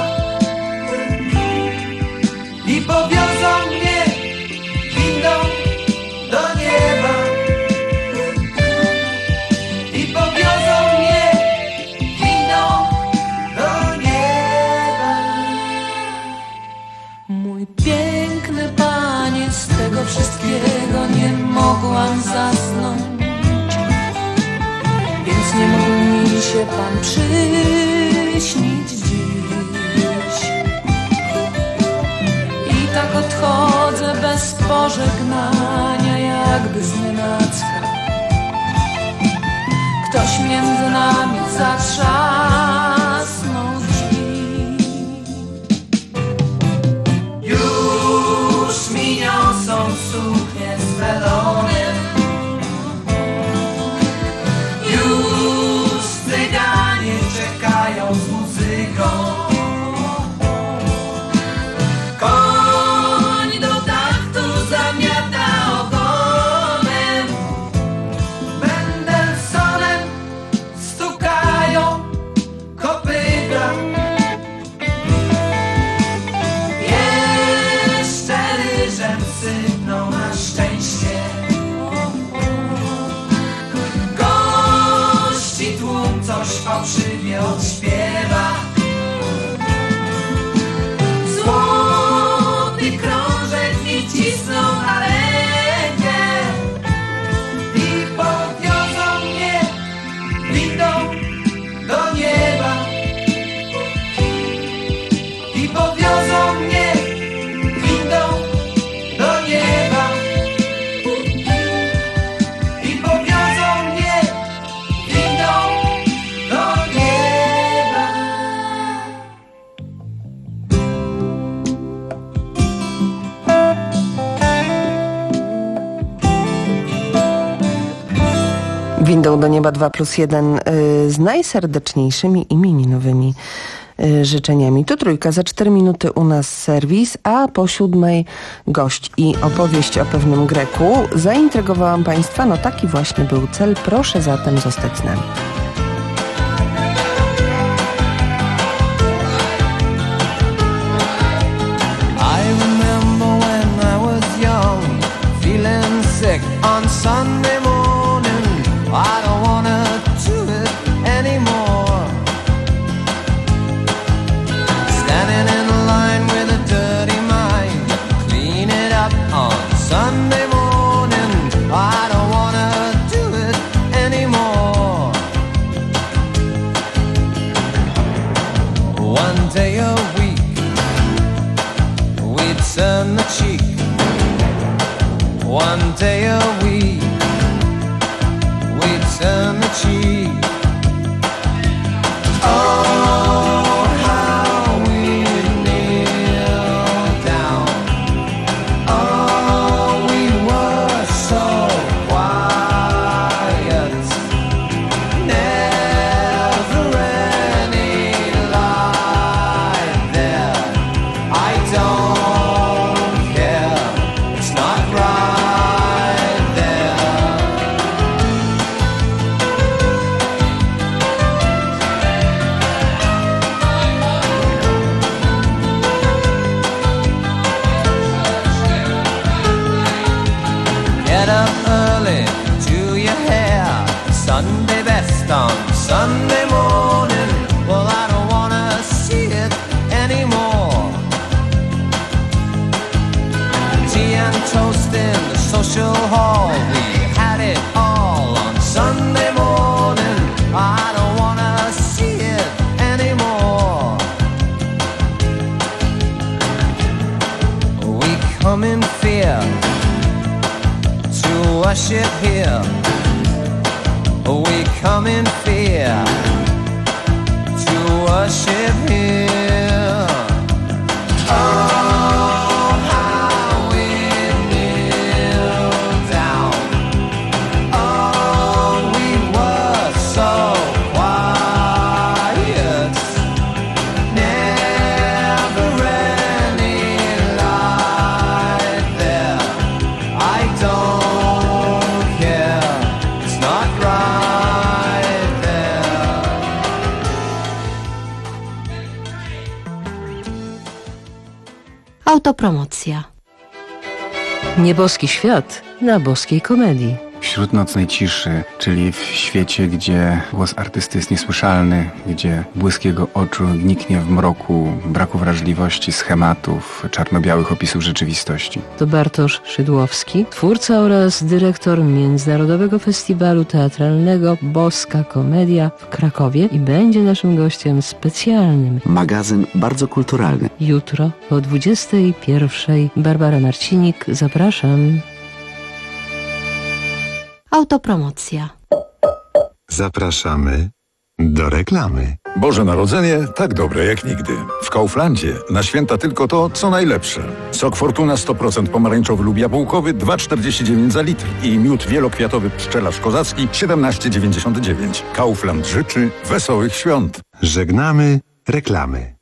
Speaker 5: I powiozą mnie windą do nieba. I powiozą mnie windą do nieba. Mój piękny panie, z tego wszystkiego nie mogłam zasnąć, więc nie mógł mi się pan przyśnić dziś. I tak odchodzę bez pożegnania, jakby znienacka. Ktoś między nami zatrzasnął drzwi. Już mi niosą suknie z welonem, już cyganie czekają z muzyką. Koń do taktu zamiata ogonem, Mendelsonem stukają kopyta. Jeszcze ryżem sypną na szczęście, gości tłum coś fałszywie odśpiewa. Złoty krążek mi wcisną na rękę i powiozą mnie windą
Speaker 13: Windą do nieba dwa plus jeden z najserdeczniejszymi imieninowymi życzeniami. To Trójka, za cztery minuty u nas serwis, a po siódmej gość i opowieść o pewnym Greku. Zaintrygowałam Państwa, no taki właśnie był cel. Proszę zatem zostać z nami.
Speaker 1: On Sunday morning, I don't wanna do it anymore. Standing in line with a dirty mind, clean it up on Sunday morning. I don't wanna do it anymore. One day a week, we'd turn the cheek. One day a week, we turn the cheek. Oh, how we kneel down. Oh, we were so quiet. Never any light there. I don't care, it's not right. Get up early, do your hair, Sunday best on Sunday morning. Well, I don't wanna see it anymore. Tea and toast in the social hall, we had it all on Sunday morning. I don't wanna see it anymore. We come in fear to worship here. We come in fear to worship here. Oh, how we kneel down. Oh, we were so quiet. Never any light there. I don't care, it's not right there.
Speaker 2: Autopromocja.
Speaker 11: Nieboski świat na boskiej komedii.
Speaker 12: Wśród nocnej ciszy, czyli w świecie, gdzie głos artysty jest niesłyszalny, gdzie błysk jego oczu niknie w mroku braku wrażliwości, schematów, czarno-białych opisów rzeczywistości.
Speaker 11: To Bartosz Szydłowski, twórca oraz dyrektor Międzynarodowego Festiwalu Teatralnego Boska Komedia w Krakowie i będzie naszym gościem specjalnym.
Speaker 14: Magazyn bardzo kulturalny.
Speaker 11: Jutro o dwudziestej pierwszej. Barbara Marcinik, zapraszam.
Speaker 2: Autopromocja.
Speaker 3: Zapraszamy do reklamy.
Speaker 25: Boże Narodzenie tak dobre jak nigdy. W Kauflandzie na święta tylko to, co najlepsze. Sok Fortuna sto procent pomarańczowy lub jabłkowy dwa czterdzieści dziewięć za litr i miód wielokwiatowy pszczelarz kozacki siedemnaście dziewięćdziesiąt dziewięć. Kaufland życzy wesołych świąt.
Speaker 3: Żegnamy reklamy.